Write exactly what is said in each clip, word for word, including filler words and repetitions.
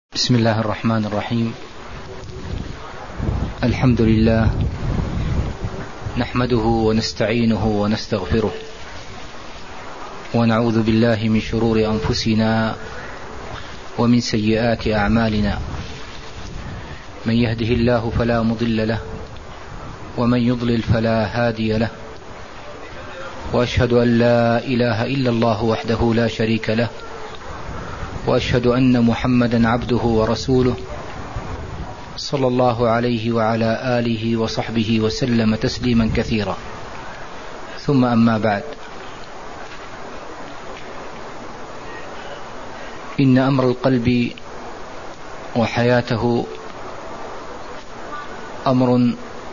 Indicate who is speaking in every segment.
Speaker 1: بسم الله الرحمن الرحيم. الحمد لله نحمده ونستعينه ونستغفره ونعوذ بالله من شرور أنفسنا ومن سيئات أعمالنا، من يهده الله فلا مضل له ومن يضلل فلا هادي له، وأشهد أن لا إله إلا الله وحده لا شريك له، وأشهد أن محمدا عبده ورسوله صلى الله عليه وعلى آله وصحبه وسلم تسليما كثيرا، ثم أما بعد، إن أمر القلب وحياته أمر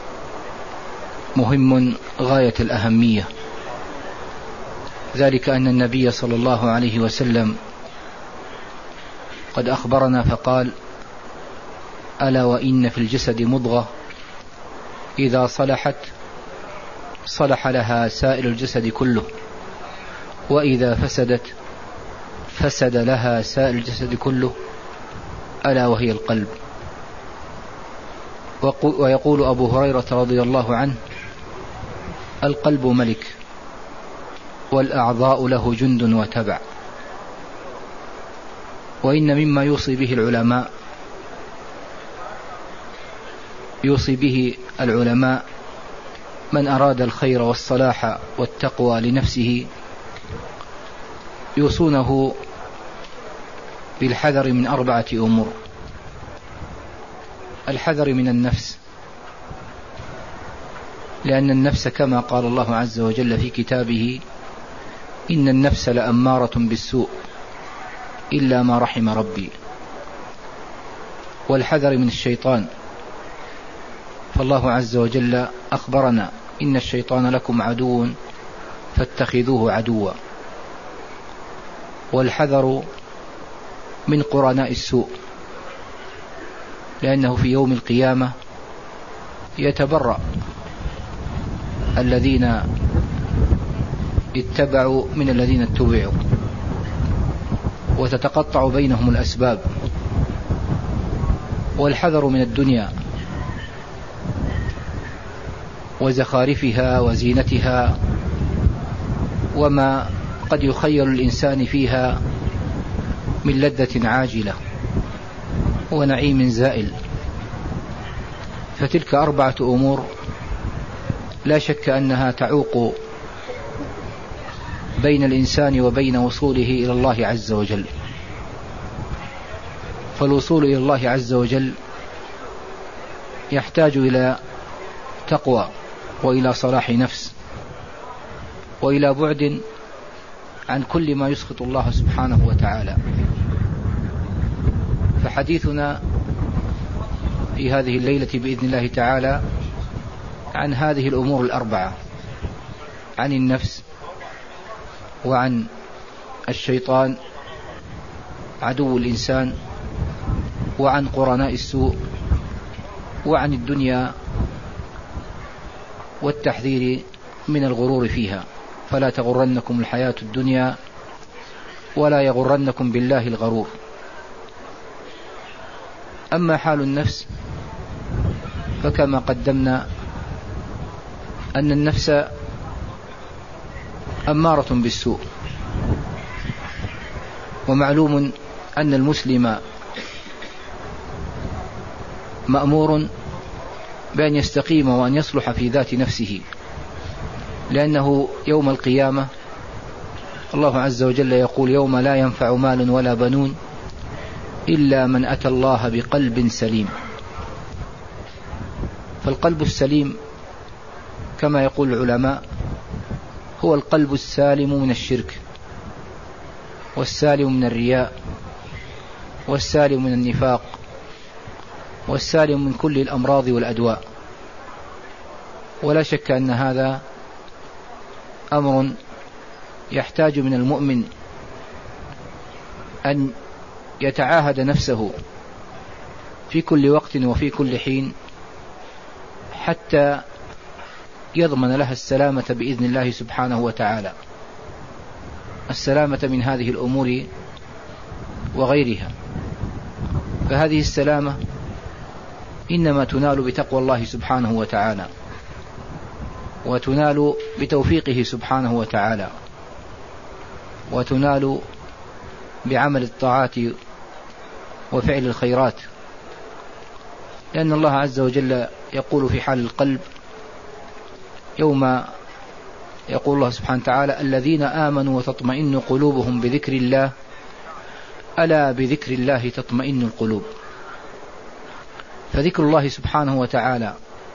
Speaker 1: مهم غاية الأهمية، ذلك أن النبي صلى الله عليه وسلم قد أخبرنا فقال: ألا وإن في الجسد مضغة إذا صلحت صلح لها سائر الجسد كله، وإذا فسدت فسد لها سائر الجسد كله، ألا وهي القلب. ويقول أبو هريرة رضي الله عنه: القلب ملك والأعضاء له جند وتبع. وإن مما يوصي به العلماء يوصي به العلماء من أراد الخير والصلاح والتقوى لنفسه، يوصونه بالحذر من أربعة أمور: الحذر من النفس، لأن النفس كما قال الله عز وجل في كتابه: إن النفس لأمارة بالسوء إلا ما رحم ربي. والحذر من الشيطان، فالله عز وجل أخبرنا: إن الشيطان لكم عدو فاتخذوه عدوا. والحذر من قرناء السوء، لأنه في يوم القيامة يتبرأ الذين اتبعوا من الذين اتبعوا، وتتقطع بينهم الأسباب. والحذر من الدنيا وزخارفها وزينتها وما قد يخيل الإنسان فيها من لذة عاجلة ونعيم زائل. فتلك أربعة أمور لا شك أنها تعوق بين الإنسان وبين وصوله إلى الله عز وجل. فالوصول إلى الله عز وجل يحتاج إلى تقوى وإلى صلاح نفس وإلى بعد عن كل ما يسخط الله سبحانه وتعالى. فحديثنا في هذه الليلة بإذن الله تعالى عن هذه الأمور الأربعة: عن النفس، وعن الشيطان عدو الإنسان، وعن قرناء السوء، وعن الدنيا والتحذير من الغرور فيها. فلا تغرنكم الحياة الدنيا ولا يغرنكم بالله الغرور. أما حال النفس فكما قدمنا أن النفس أمارة بالسوء، ومعلوم أن المسلم مأمور بأن يستقيم وأن يصلح في ذات نفسه، لأنه يوم القيامة الله عز وجل يقول: يوم لا ينفع مال ولا بنون إلا من أتى الله بقلب سليم. فالقلب السليم كما يقول العلماء هو القلب السالم من الشرك، والسالم من الرياء، والسالم من النفاق، والسالم من كل الأمراض والأدواء. ولا شك أن هذا أمر يحتاج من المؤمن أن يتعاهد نفسه في كل وقت وفي كل حين حتى يضمن لها السلامة بإذن الله سبحانه وتعالى، السلامة من هذه الأمور وغيرها. فهذه السلامة إنما تنال بتقوى الله سبحانه وتعالى، وتنال بتوفيقه سبحانه وتعالى، وتنال بعمل الطاعات وفعل الخيرات، لأن الله عز وجل يقول في حال القلب يوم يقول الله سبحانه وتعالى: الذين آمنوا وتطمئن قلوبهم بذكر الله ألا بذكر الله تطمئن القلوب. فذكر الله سبحانه وتعالى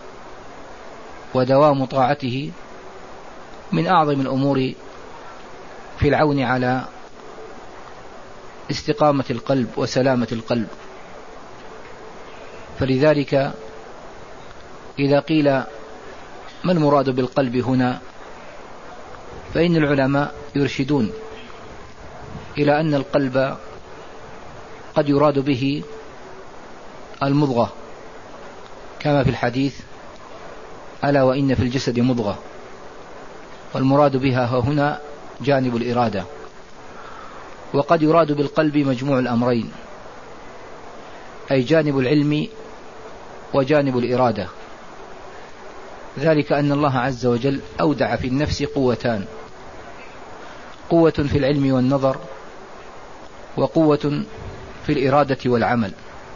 Speaker 1: ودوام طاعته من أعظم الأمور في العون على استقامة القلب وسلامة القلب. فلذلك إذا قيل ما المراد بالقلب هنا، فإن العلماء يرشدون إلى أن القلب قد يراد به المضغة، كما في الحديث: ألا وإن في الجسد مضغة. والمراد بها هنا جانب الإرادة. وقد يراد بالقلب مجموع الأمرين، أي جانب العلم وجانب الإرادة، ذلك أن الله عز وجل أودع في النفس قوتان: قوة في العلم والنظر، وقوة في الإرادة والعمل.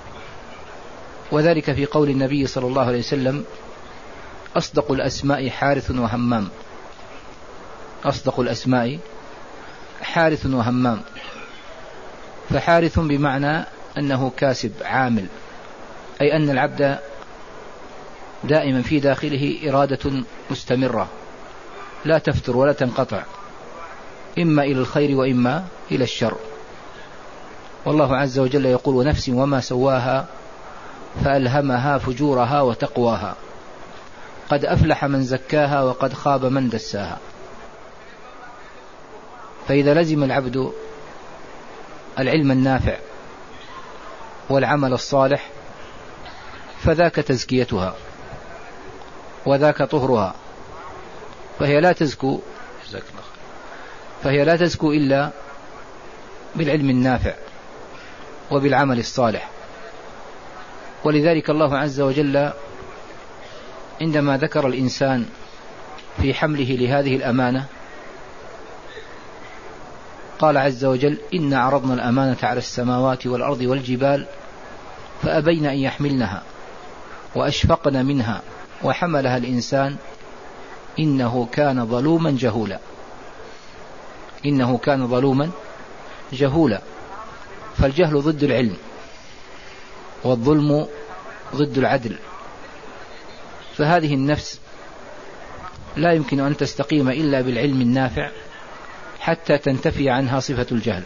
Speaker 1: وذلك في قول النبي صلى الله عليه وسلم: أصدق الأسماء حارث وهمام. أصدق الأسماء حارث وهمام. فحارث بمعنى أنه كاسب عامل، أي أن العبد دائما في داخله إرادة مستمرة لا تفتر ولا تنقطع، إما إلى الخير وإما إلى الشر. والله عز وجل يقول: ونفس وما سواها فألهمها فجورها وتقواها قد أفلح من زكاها وقد خاب من دساها. فإذا لزم العبد العلم النافع والعمل الصالح فذاك تزكيتها وذاك طهرها، فهي لا تزكو فهي لا تزكو إلا بالعلم النافع وبالعمل الصالح. ولذلك الله عز وجل عندما ذكر الإنسان في حمله لهذه الأمانة قال عز وجل: إنا عرضنا الأمانة على السماوات والأرض والجبال فأبين أن يحملنها وأشفقن منها وحملها الإنسان إنه كان ظلوما جهولا. إنه كان ظلوما جهولا. فالجهل ضد العلم، والظلم ضد العدل. فهذه النفس لا يمكن أن تستقيم إلا بالعلم النافع حتى تنتفي عنها صفة الجهل،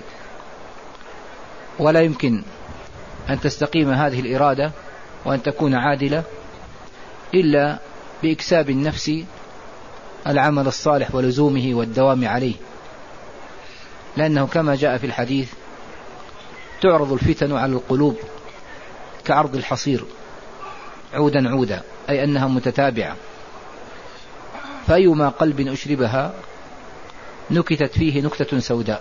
Speaker 1: ولا يمكن أن تستقيم هذه الإرادة وأن تكون عادلة إلا بإكساب النفس العمل الصالح ولزومه والدوام عليه، لأنه كما جاء في الحديث: تعرض الفتن على القلوب كعرض الحصير عودا عودا، أي أنها متتابعة، فأيما قلب أشربها نكتت فيه نكتة سوداء،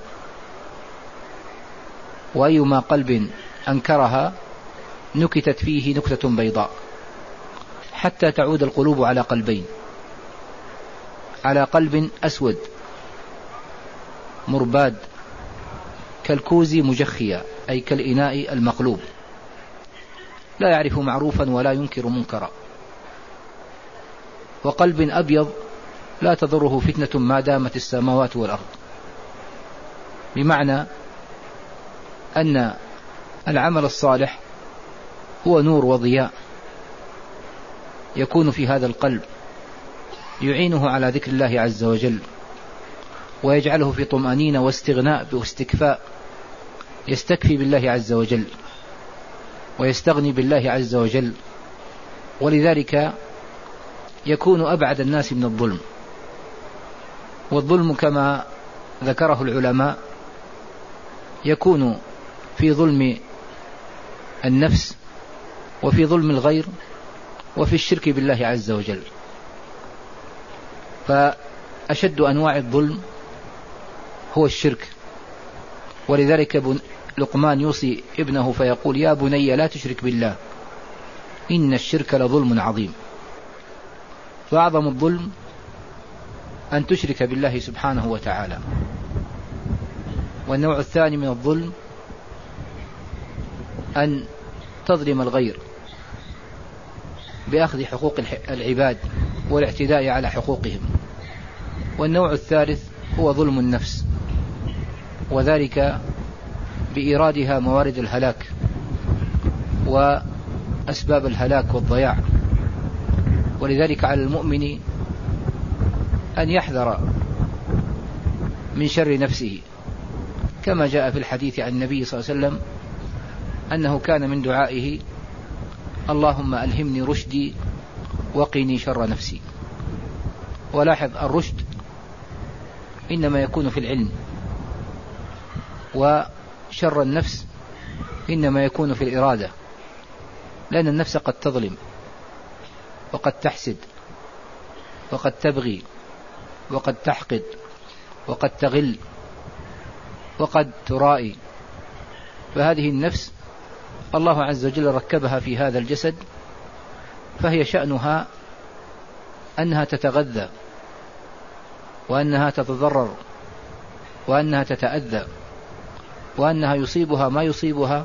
Speaker 1: وأيما قلب أنكرها نكتت فيه نكتة بيضاء، حتى تعود القلوب على قلبين: على قلب أسود مرباد كالكوز مجخيا، أي كالإناء المقلوب، لا يعرف معروفا ولا ينكر منكرا، وقلب أبيض لا تضره فتنة ما دامت السماوات والأرض. بمعنى أن العمل الصالح هو نور وضياء يكون في هذا القلب يعينه على ذكر الله عز وجل، ويجعله في طمأنينة واستغناء واستكفاء، يستكفي بالله عز وجل ويستغني بالله عز وجل. ولذلك يكون أبعد الناس من الظلم. والظلم كما ذكره العلماء يكون في ظلم النفس وفي ظلم الغير وفي الشرك بالله عز وجل. فأشد أنواع الظلم هو الشرك. ولذلك لقمان يوصي ابنه فيقول: يا بني لا تشرك بالله إن الشرك لظلم عظيم. فأعظم الظلم أن تشرك بالله سبحانه وتعالى. والنوع الثاني من الظلم أن تظلم الغير بأخذ حقوق العباد والاعتداء على حقوقهم. والنوع الثالث هو ظلم النفس، وذلك بإيرادها موارد الهلاك وأسباب الهلاك والضياع. ولذلك على المؤمن أن يحذر من شر نفسه، كما جاء في الحديث عن النبي صلى الله عليه وسلم أنه كان من دعائه: اللهم ألهمني رشدي وقني شر نفسي. ولاحظ الرشد إنما يكون في العلم، وشر النفس إنما يكون في الإرادة، لأن النفس قد تظلم وقد تحسد وقد تبغي وقد تحقد وقد تغل وقد ترائي. فهذه النفس الله عز وجل ركبها في هذا الجسد، فهي شأنها أنها تتغذى وأنها تتضرر وأنها تتأذى وأنها يصيبها ما يصيبها،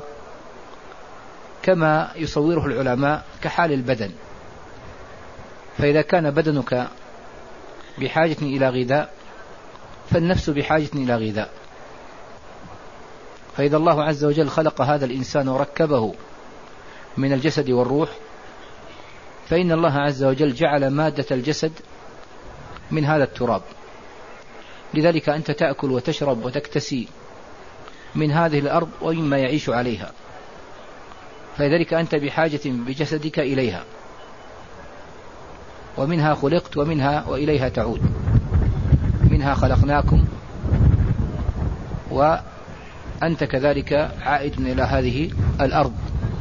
Speaker 1: كما يصوره العلماء كحال البدن. فإذا كان بدنك بحاجة إلى غذاء فالنفس بحاجة إلى غذاء. فإذا الله عز وجل خلق هذا الإنسان وركبه من الجسد والروح، فإن الله عز وجل جعل مادة الجسد من هذا التراب. لذلك أنت تأكل وتشرب وتكتسي من هذه الأرض ومما يعيش عليها، فلذلك أنت بحاجة بجسدك إليها، ومنها خلقت ومنها وإليها تعود. منها خلقناكم وأنت كذلك عائد إلى هذه الأرض،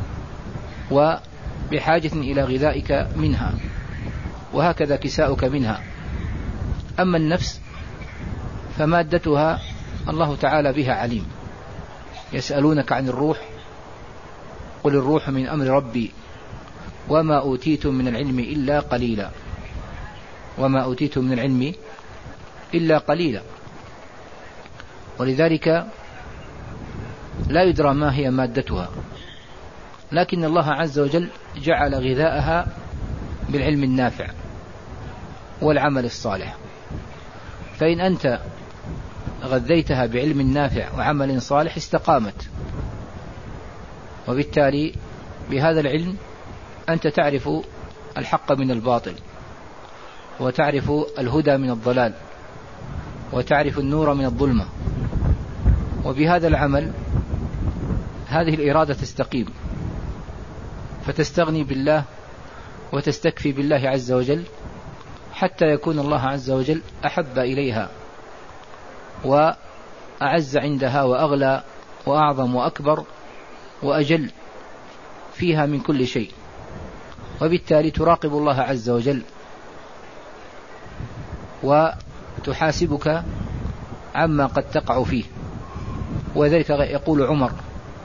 Speaker 1: وبحاجة إلى غذائك منها، وهكذا كساؤك منها. أما النفس فمادتها الله تعالى بها عليم. يسألونك عن الروح قل الروح من أمر ربي وما أوتيتم من العلم إلا قليلا وما أوتيتم من العلم إلا قليلا. ولذلك لا يدرى ما هي مادتها، لكن الله عز وجل جعل غذاءها بالعلم النافع والعمل الصالح. فإن أنت غذيتها بعلم نافع وعمل صالح استقامت، وبالتالي بهذا العلم أنت تعرف الحق من الباطل، وتعرف الهدى من الضلال، وتعرف النور من الظلمة. وبهذا العمل هذه الإرادة تستقيم، فتستغني بالله وتستكفي بالله عز وجل، حتى يكون الله عز وجل أحب إليها وأعز عندها وأغلى وأعظم وأكبر وأجل فيها من كل شيء. وبالتالي تراقب الله عز وجل وتحاسبك عما قد تقع فيه. وذلك يقول عمر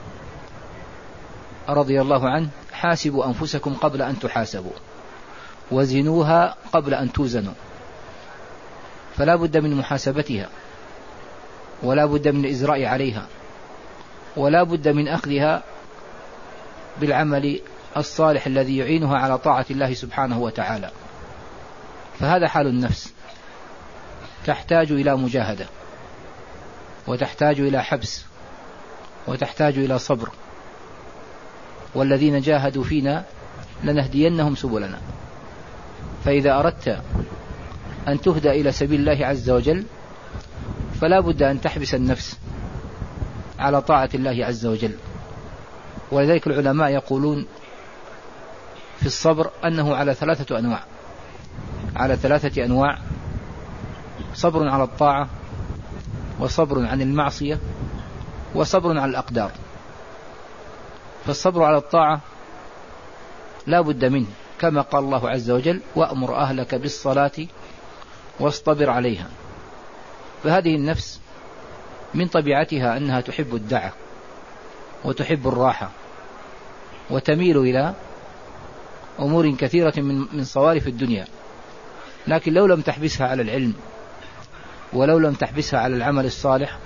Speaker 1: رضي الله عنه: حاسبوا أنفسكم قبل أن تحاسبوا وزنوها قبل أن توزنوا. فلا بد من محاسبتها، ولا بد من الإزراء عليها، ولا بد من أخذها بالعمل الصالح الذي يعينها على طاعة الله سبحانه وتعالى. فهذا حال النفس، تحتاج إلى مجاهدة، وتحتاج إلى حبس، وتحتاج إلى صبر. والذين جاهدوا فينا لنهدينهم سبلنا. فإذا أردت أن تهدى إلى سبيل الله عز وجل فلا بد أن تحبس النفس على طاعة الله عز وجل. ولذلك العلماء يقولون في الصبر أنه على ثلاثة أنواع على ثلاثة أنواع صبر على الطاعة، وصبر عن المعصية، وصبر على الأقدار. فالصبر على الطاعة لا بد منه، كما قال الله عز وجل: وأمر أهلك بالصلاة واصطبر عليها. فهذه النفس من طبيعتها أنها تحب الدعة وتحب الراحة وتميل إلى أمور كثيرة من من صوارف الدنيا، لكن لو لم تحبسها على العلم ولو لم تحبسها على العمل الصالح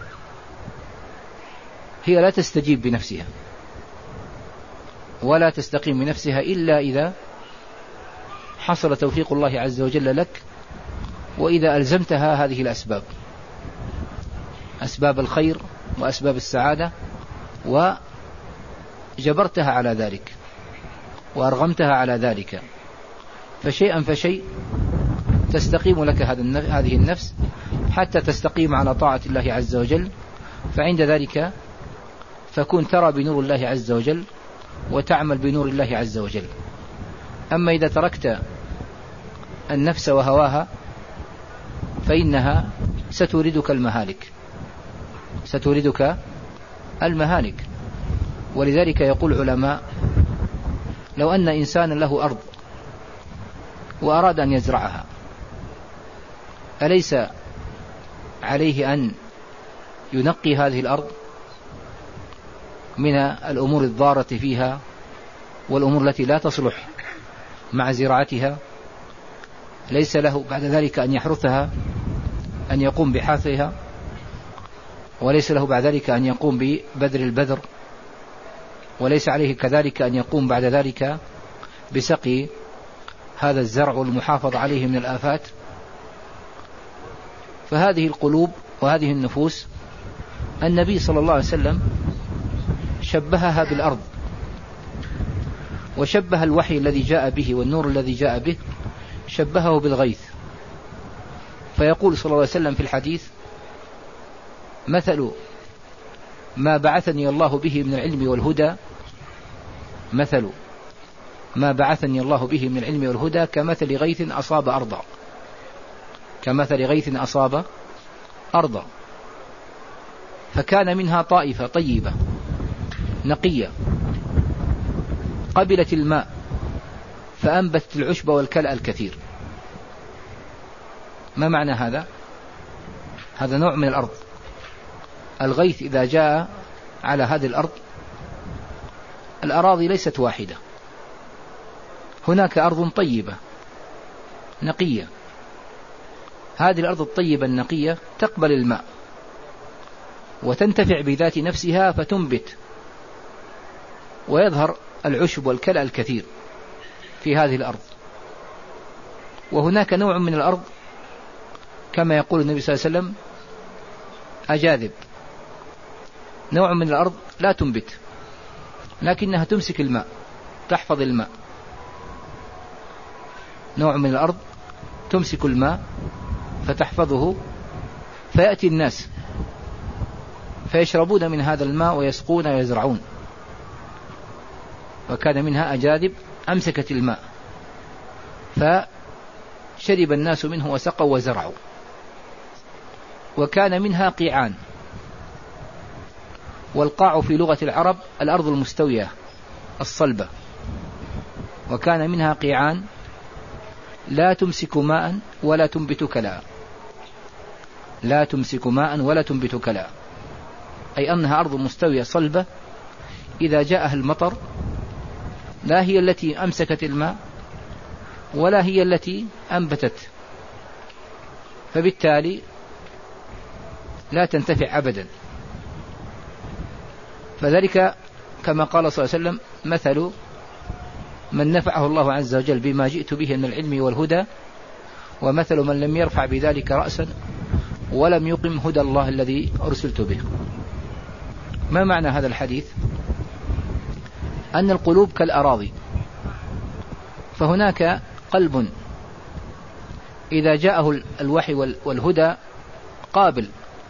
Speaker 1: هي لا تستجيب بنفسها ولا تستقيم بنفسها إلا إذا حصل توفيق الله عز وجل لك، وإذا ألزمتها هذه الأسباب، أسباب الخير وأسباب السعادة، وجبرتها على ذلك وأرغمتها على ذلك، فشيئا فشيء تستقيم لك هذه النفس حتى تستقيم على طاعة الله عز وجل، فعند ذلك تكون ترى بنور الله عز وجل وتعمل بنور الله عز وجل. أما إذا تركت النفس وهواها فإنها ستوردك المهالك ستوردك المهالك ولذلك يقول العلماء: لو أن إنسانا له أرض وأراد أن يزرعها أليس عليه أن ينقي هذه الأرض من الأمور الضارة فيها والأمور التي لا تصلح مع زراعتها؟ ليس له بعد ذلك أن يحرثها، أن يقوم بحاثها، وليس له بعد ذلك أن يقوم ببذر البذر، وليس عليه كذلك أن يقوم بعد ذلك بسقي هذا الزرع والمحافظة عليه من الآفات. فهذه القلوب وهذه النفوس النبي صلى الله عليه وسلم شبهها بالأرض، وشبه الوحي الذي جاء به والنور الذي جاء به شبهه بالغيث، فيقول صلى الله عليه وسلم في الحديث: مثل ما بعثني الله به من العلم والهدى مثل ما بعثني الله به من العلم والهدى كمثل غيث أصاب أرضا كمثل غيث أصاب أرضا فكان منها طائفة طيبة نقية قبلت الماء فأنبتت العشب والكلأ الكثير. ما معنى هذا؟ هذا نوع من الأرض. الغيث إذا جاء على هذه الأرض، الأراضي ليست واحدة، هناك أرض طيبة نقية، هذه الأرض الطيبة النقية تقبل الماء وتنتفع بذات نفسها فتنبت ويظهر العشب والكلأ الكثير في هذه الأرض. وهناك نوع من الأرض كما يقول النبي صلى الله عليه وسلم أجاذب، نوع من الأرض لا تنبت لكنها تمسك الماء تحفظ الماء، نوع من الأرض تمسك الماء فتحفظه، فيأتي الناس فيشربون من هذا الماء ويسقون ويزرعون. وكان منها أجاذب أمسكت الماء فشرب الناس منه وسقوا وزرعوا. وكان منها قيعان، والقاع في لغة العرب الأرض المستوية الصلبة. وكان منها قيعان لا تمسك ماء ولا تنبت كلاء لا تمسك ماء ولا تنبت كلاء أي أنها أرض مستوية صلبة، إذا جاءها المطر لا هي التي أمسكت الماء ولا هي التي أنبتت، فبالتالي لا تنتفع أبدا. فذلك كما قال صلى الله عليه وسلم: مثل من نفعه الله عز وجل بما جئت به من العلم والهدى، ومثل من لم يرفع بذلك رأسا ولم يقم هدى الله الذي أرسلت به. ما معنى هذا الحديث؟ أن القلوب كالأراضي، فهناك قلب إذا جاءه الوحي والهدى قابل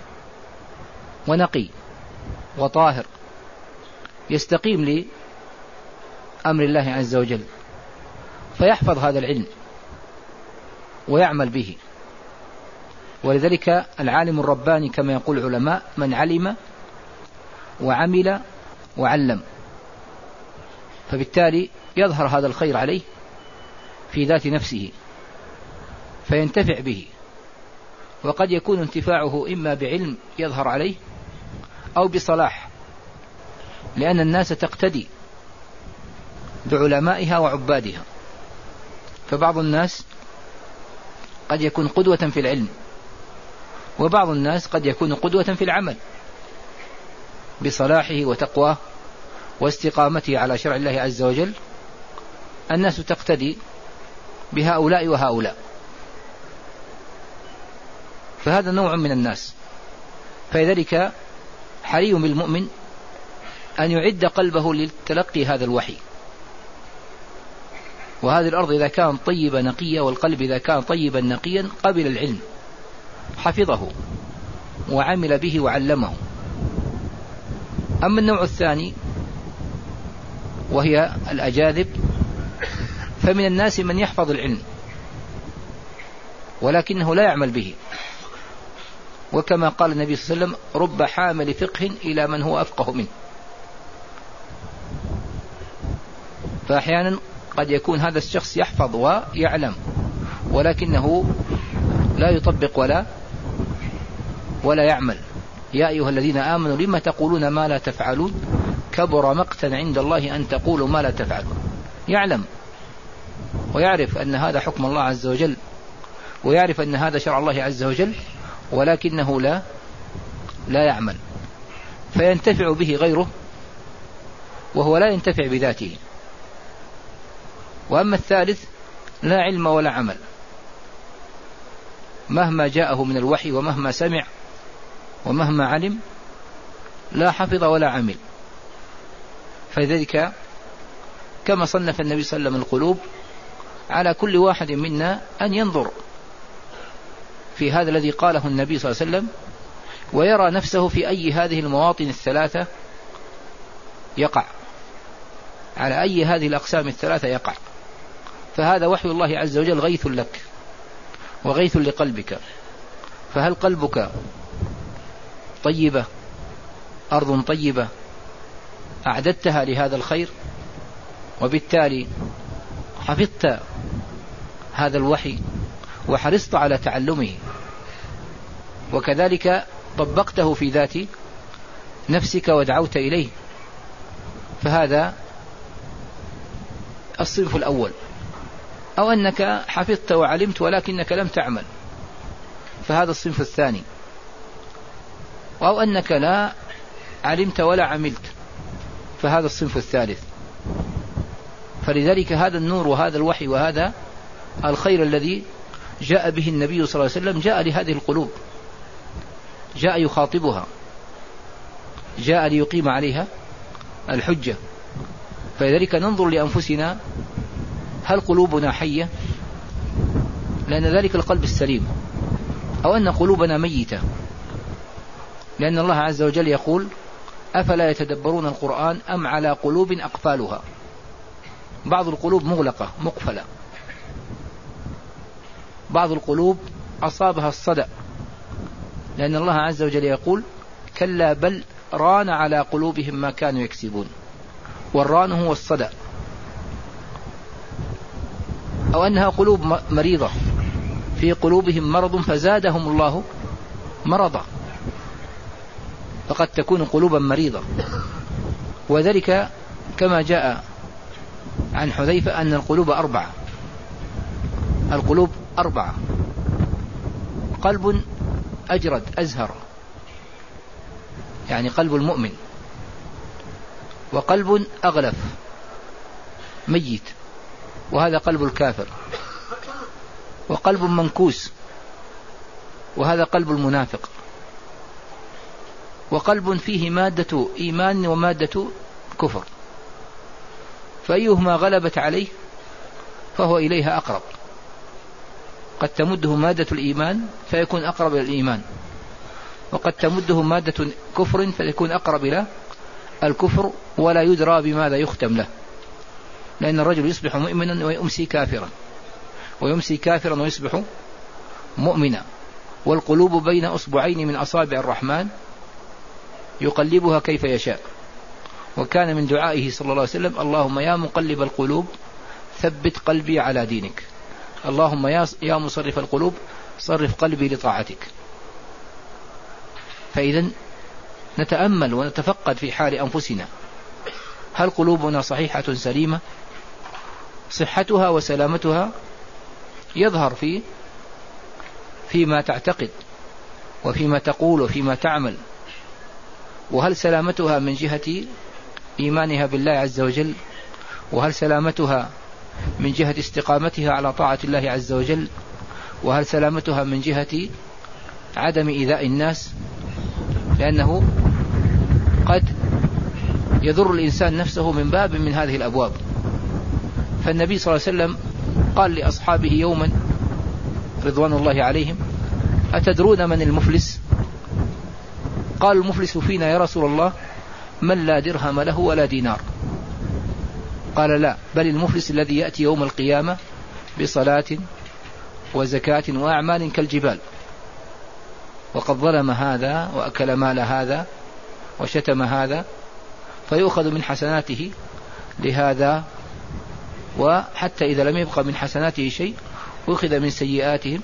Speaker 1: ونقي وطاهر يستقيم لأمر الله عز وجل، فيحفظ هذا العلم ويعمل به. ولذلك العالم الرباني كما يقول العلماء: من علم وعمل وعلم. فبالتالي يظهر هذا الخير عليه في ذات نفسه فينتفع به، وقد يكون انتفاعه إما بعلم يظهر عليه أو بصلاح لأن الناس تقتدي بعلمائها وعبادها، فبعض الناس قد يكون قدوة في العلم، وبعض الناس قد يكون قدوة في العمل بصلاحه وتقواه واستقامته على شرع الله عز وجل. الناس تقتدي بهؤلاء وهؤلاء، فهذا نوع من الناس. فلذلك حري بالمؤمن أن يعد قلبه لتلقي هذا الوحي. وهذه الأرض إذا كان طيبة نقية، والقلب إذا كان طيبا نقيا، قبل العلم، حفظه وعمل به وعلمه. أما النوع الثاني وهي الأجاذب، فمن الناس من يحفظ العلم ولكنه لا يعمل به، وكما قال النبي صلى الله عليه وسلم: رب حامل فقه إلى من هو أفقه منه. فأحيانا قد يكون هذا الشخص يحفظ ويعلم ولكنه لا يطبق ولا ولا يعمل. يا أيها الذين آمنوا لما تقولون ما لا تفعلون كبر مقتا عند الله أن تقولوا ما لا تفعلون. يعلم ويعرف أن هذا حكم الله عز وجل، ويعرف أن هذا شرع الله عز وجل، ولكنه لا لا يعمل، فينتفع به غيره وهو لا ينتفع بذاته. وأما الثالث لا علم ولا عمل، مهما جاءه من الوحي ومهما سمع ومهما علم لا حفظ ولا عمل. فلذلك كما صنف النبي صلى الله عليه وسلم القلوب، على كل واحد منا أن ينظر في هذا الذي قاله النبي صلى الله عليه وسلم، ويرى نفسه في أي هذه المواطن الثلاثة يقع، على أي هذه الأقسام الثلاثة يقع. فهذا وحي الله عز وجل غيث لك وغيث لقلبك. فهل قلبك طيبة، أرض طيبة أعددتها لهذا الخير، وبالتالي حفظت هذا الوحي وحرصت على تعلمه، وكذلك طبقته في ذات نفسك ودعوت إليه؟ فهذا الصنف الأول. أو أنك حفظت وعلمت ولكنك لم تعمل، فهذا الصنف الثاني. أو أنك لا علمت ولا عملت، فهذا الصنف الثالث. فلذلك هذا النور وهذا الوحي وهذا الخير الذي جاء به النبي صلى الله عليه وسلم جاء لهذه القلوب، جاء يخاطبها، جاء ليقيم عليها الحجة. فلذلك ننظر لأنفسنا، هل قلوبنا حية؟ لأن ذلك القلب السليم. أو أن قلوبنا ميتة؟ لأن الله عز وجل يقول: أفلا يتدبرون القرآن أم على قلوب أقفالها. بعض القلوب مغلقة مقفلة، بعض القلوب أصابها الصدأ، لأن الله عز وجل يقول: كلا بل ران على قلوبهم ما كانوا يكسبون. والران هو الصدأ. أو أنها قلوب مريضة، في قلوبهم مرض فزادهم الله مرضا، فقد تكون قلوبا مريضة. وذلك كما جاء عن حذيفة أن القلوب أربعة. القلوب أربعة: قلب أجرد أزهر، يعني قلب المؤمن، وقلب أغلف ميت، وهذا قلب الكافر، وقلب منكوس، وهذا قلب المنافق، وقلب فيه مادة إيمان ومادة كفر، فأيهما غلبت عليه فهو إليها أقرب. قد تمده مادة الإيمان فيكون أقرب إلى الإيمان، وقد تمده مادة كفر فيكون أقرب إلى الكفر، ولا يدرى بماذا يختم له. لأن الرجل يصبح مؤمنا ويمسي كافرا، ويمسي كافرا ويصبح مؤمنا. والقلوب بين أصبعين من أصابع الرحمن يقلبها كيف يشاء. وكان من دعائه صلى الله عليه وسلم: اللهم يا مقلب القلوب ثبت قلبي على دينك، اللهم يا مصرف القلوب صرف قلبي لطاعتك. فإذا نتأمل ونتفقد في حال أنفسنا، هل قلوبنا صحيحة سليمة؟ صحتها وسلامتها يظهر في فيما تعتقد وفيما تقول وفيما تعمل. وهل سلامتها من جهة إيمانها بالله عز وجل؟ وهل سلامتها من جهة استقامتها على طاعة الله عز وجل؟ وهل سلامتها من جهة عدم إيذاء الناس؟ لأنه قد يضر الإنسان نفسه من باب من هذه الأبواب. فالنبي صلى الله عليه وسلم قال لأصحابه يوما رضوان الله عليهم: أتدرون من المفلس؟ قال: المفلس فينا يا رسول الله من لا درهم له ولا دينار. قال: لا، بل المفلس الذي يأتي يوم القيامة بصلاة وزكاة وأعمال كالجبال، وقد ظلم هذا وأكل مال هذا وشتم هذا، فيؤخذ من حسناته لهذا، وحتى إذا لم يبقى من حسناته شيء أخذ من سيئاتهم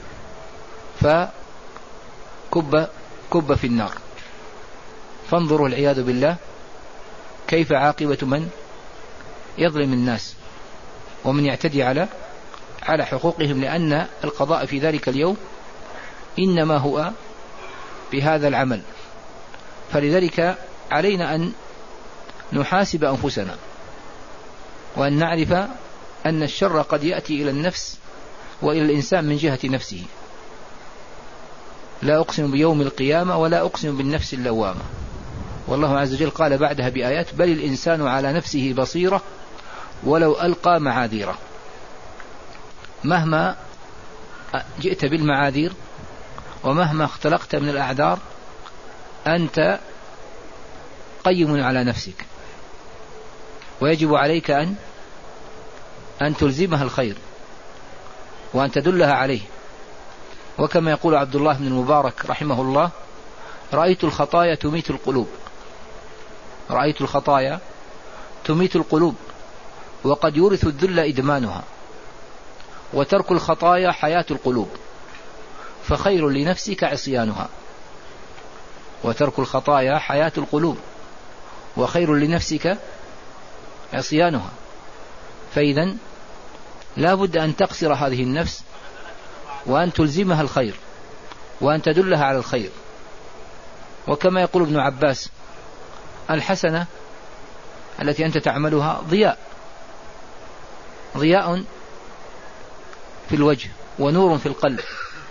Speaker 1: فكب كب في النار. فانظروا العياذ بالله كيف عاقبة من يظلم الناس ومن يعتدي على على حقوقهم، لأن القضاء في ذلك اليوم إنما هو بهذا العمل. فلذلك علينا أن نحاسب أنفسنا، وأن نعرف أن الشر قد يأتي إلى النفس وإلى الإنسان من جهة نفسه. لا أقسم بيوم القيامة ولا أقسم بالنفس اللوامة. والله عز وجل قال بعدها بآيات: بل الإنسان على نفسه بصيرة ولو ألقى معاذيره. مهما جئت بالمعاذير ومهما اختلقت من الأعذار أنت قيم على نفسك، ويجب عليك أن أن تلزمها الخير وأن تدلها عليه. وكما يقول عبد الله بن المبارك رحمه الله: رأيت الخطايا تميت القلوب، رأيت الخطايا تميت القلوب، وقد يورث الذل إدمانها، وترك الخطايا حياة القلوب، فخير لنفسك عصيانها. وترك الخطايا حياة القلوب، وخير لنفسك عصيانها. فإذا لا بد أن تقصر هذه النفس وأن تلزمها الخير وأن تدلها على الخير. وكما يقول ابن عباس: الحسنة التي أنت تعملها ضياء، ضياء في الوجه ونور في القلب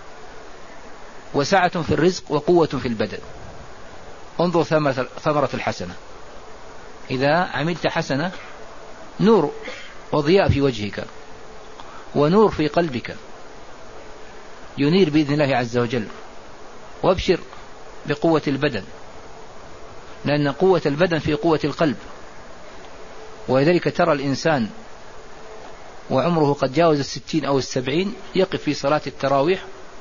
Speaker 1: وسعة في الرزق وقوة في البدن. انظر ثمرة الحسنة: إذا عملت حسنة نور وضياء في وجهك ونور في قلبك ينير بإذن الله عز وجل. وابشر بقوة البدن، لأن قوة البدن في قوة القلب. ولذلك ترى الإنسان وعمره قد جاوز الستين أو السبعين يقف في صلاة التراويح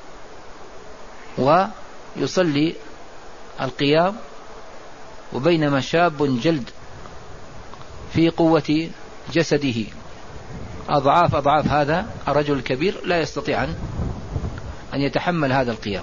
Speaker 1: ويصلي القيام، وبينما شاب جلد في قوة جسده أضعاف أضعاف هذا الرجل الكبير لا يستطيع أن يتحمل هذا القيام.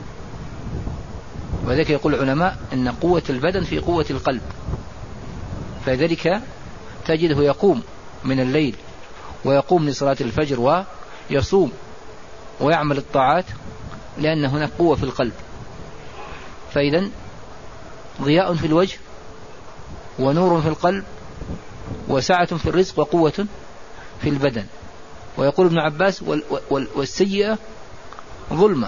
Speaker 1: وذلك يقول العلماء أن قوة البدن في قوة القلب. فذلك تجده يقوم من الليل ويقوم لصلاة الفجر ويصوم ويعمل الطاعات، لأن هناك قوة في القلب. فإذا ضياء في الوجه ونور في القلب وسعة في الرزق وقوة في البدن. ويقول ابن عباس: والسيئة ظلمة،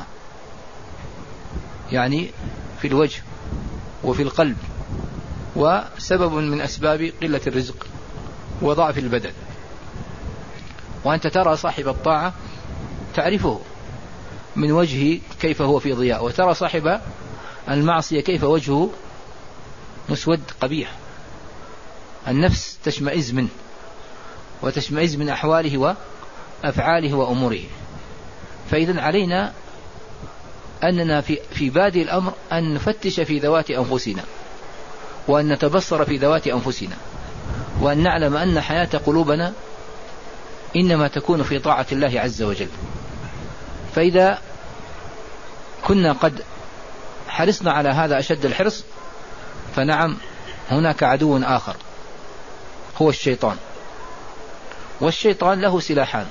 Speaker 1: يعني في الوجه وفي القلب، وسبب من أسباب قلة الرزق وضعف البدن. وأنت ترى صاحب الطاعة تعرفه من وجهه كيف هو في ضياء، وترى صاحب المعصية كيف وجهه مسود قبيح. النفس تشمئز منه وتشمئز من أحواله وأفعاله وأموره. فإذا علينا أننا في في بادئ الأمر أن نفتش في ذوات أنفسنا، وأن نتبصر في ذوات أنفسنا، وأن نعلم أن حياة قلوبنا إنما تكون في طاعة الله عز وجل. فإذا كنا قد حرصنا على هذا أشد الحرص، فنعم هناك عدو آخر هو الشيطان. والشيطان له سلاحان،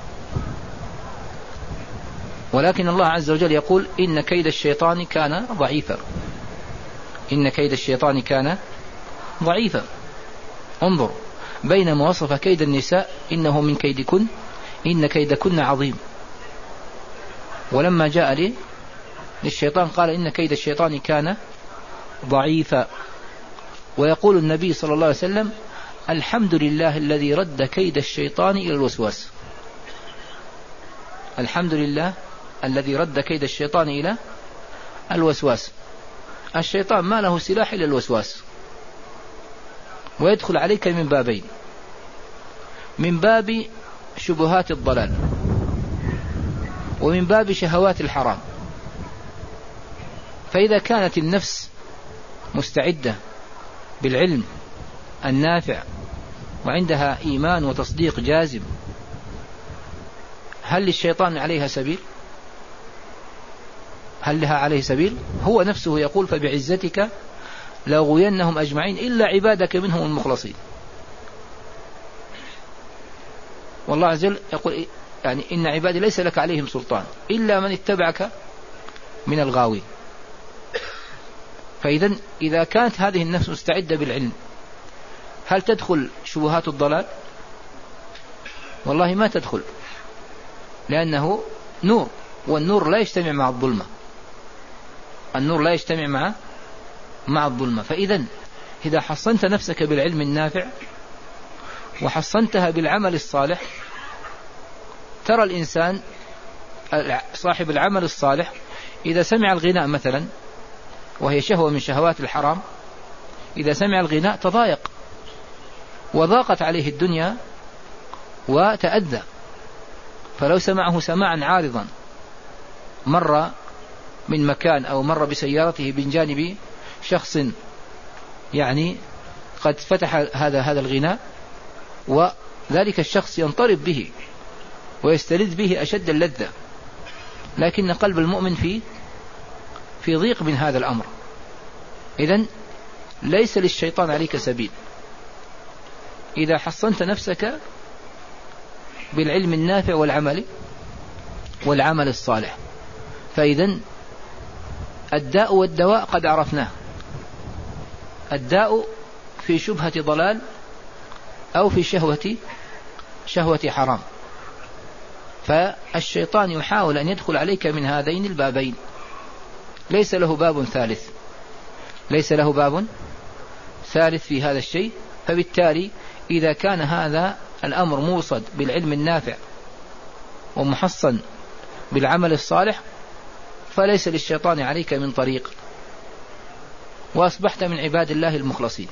Speaker 1: ولكن الله عز وجل يقول إن كيد الشيطان كان ضعيفا. إن كيد الشيطان كان ضعيفا. انظر، بينما وصف كيد النساء إنه من كيدكن إن كيدكن عظيم، ولما جاء لي للشيطان قال إن كيد الشيطان كان ضعيفا. ويقول النبي صلى الله عليه وسلم الحمد لله الذي رد كيد الشيطان إلى الوسواس. الحمد لله الذي رد كيد الشيطان إلى الوسواس. الشيطان ما له سلاح إلا الوسواس، ويدخل عليك من بابين: من باب شبهات الضلال، ومن باب شهوات الحرام. فإذا كانت النفس مستعدة بالعلم النافع وعندها إيمان وتصديق جازم، هل للشيطان عليها سبيل؟ هل لها عليه سبيل؟ هو نفسه يقول فبعزتك لأغوينهم أجمعين إلا عبادك منهم المخلصين. والله عز وجل يقول يعني إن عبادي ليس لك عليهم سلطان إلا من اتبعك من الغاوين. فإذا إذا كانت هذه النفس مستعدة بالعلم، هل تدخل شبهات الضلال؟ والله ما تدخل، لأنه نور، والنور لا يجتمع مع الظلمة. النور لا يجتمع مع مع الظلمة. فإذا إذا حصنت نفسك بالعلم النافع وحصنتها بالعمل الصالح، ترى الإنسان صاحب العمل الصالح إذا سمع الغناء مثلا، وهي شهوة من شهوات الحرام، إذا سمع الغناء تضايق وضاقت عليه الدنيا وتأذى. فلو سمعه سماعا عارضا، مر من مكان أو مر بسيارته من جانب شخص يعني قد فتح هذا هذا الغناء، وذلك الشخص ينطرب به ويستلذ به أشد اللذة، لكن قلب المؤمن في في ضيق من هذا الأمر. إذن ليس للشيطان عليك سبيل إذا حصنت نفسك بالعلم النافع والعمل والعمل الصالح. فإذن الداء والدواء قد عرفناه. الداء في شبهة ضلال أو في شهوة شهوة حرام. فالشيطان يحاول أن يدخل عليك من هذين البابين، ليس له باب ثالث، ليس له باب ثالث في هذا الشيء. فبالتالي إذا كان هذا الأمر موصد بالعلم النافع ومحصن بالعمل الصالح، فليس للشيطان عليك من طريق، وأصبحت من عباد الله المخلصين.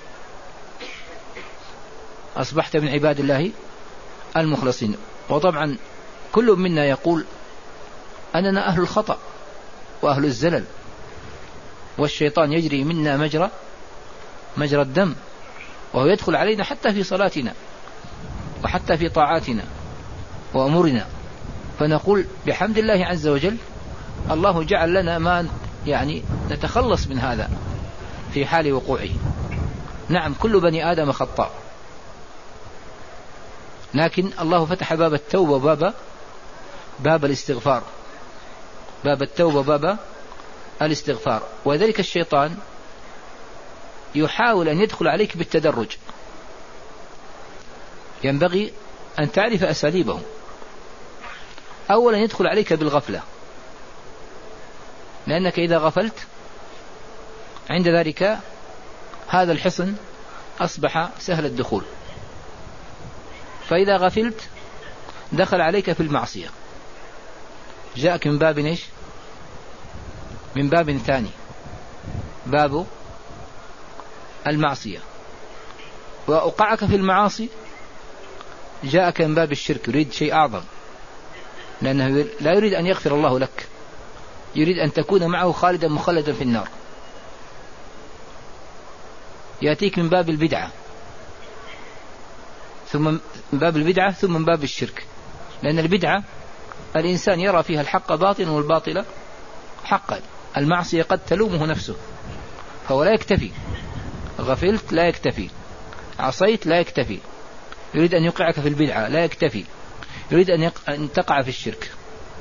Speaker 1: أصبحت من عباد الله المخلصين. وطبعا كل منا يقول أننا أهل الخطأ وأهل الزلل، والشيطان يجري منا مجرى مجرى الدم، وهو يدخل علينا حتى في صلاتنا وحتى في طاعاتنا وأمورنا. فنقول بحمد الله عز وجل الله جعل لنا ما يعني نتخلص من هذا في حال وقوعه. نعم كل بني آدم خطاء، لكن الله فتح باب التوبة، باب باب الاستغفار، باب التوبة باب الاستغفار. وذلك الشيطان يحاول أن يدخل عليك بالتدرج. ينبغي أن تعرف أساليبه. أولا يدخل عليك بالغفلة، لأنك إذا غفلت عند ذلك هذا الحصن أصبح سهل الدخول. فإذا غفلت دخل عليك في المعصية، جاءك من باب إيش؟ من باب ثاني، باب المعصية. وأوقعك في المعاصي جاءك من باب الشرك، يريد شيء أعظم، لأنه لا يريد أن يغفر الله لك، يريد أن تكون معه خالدا مخلدا في النار. يأتيك من باب البدعة، ثم من باب البدعة ثم من باب الشرك، لأن البدعة الإنسان يرى فيها الحق باطلا والباطل حقا. المعصية قد تلومه نفسه، فهو لا يكتفي، غفلت لا يكتفي، عصيت لا يكتفي، يريد أن يوقعك في البدعة لا يكتفي، يريد أن, يق... أن تقع في الشرك.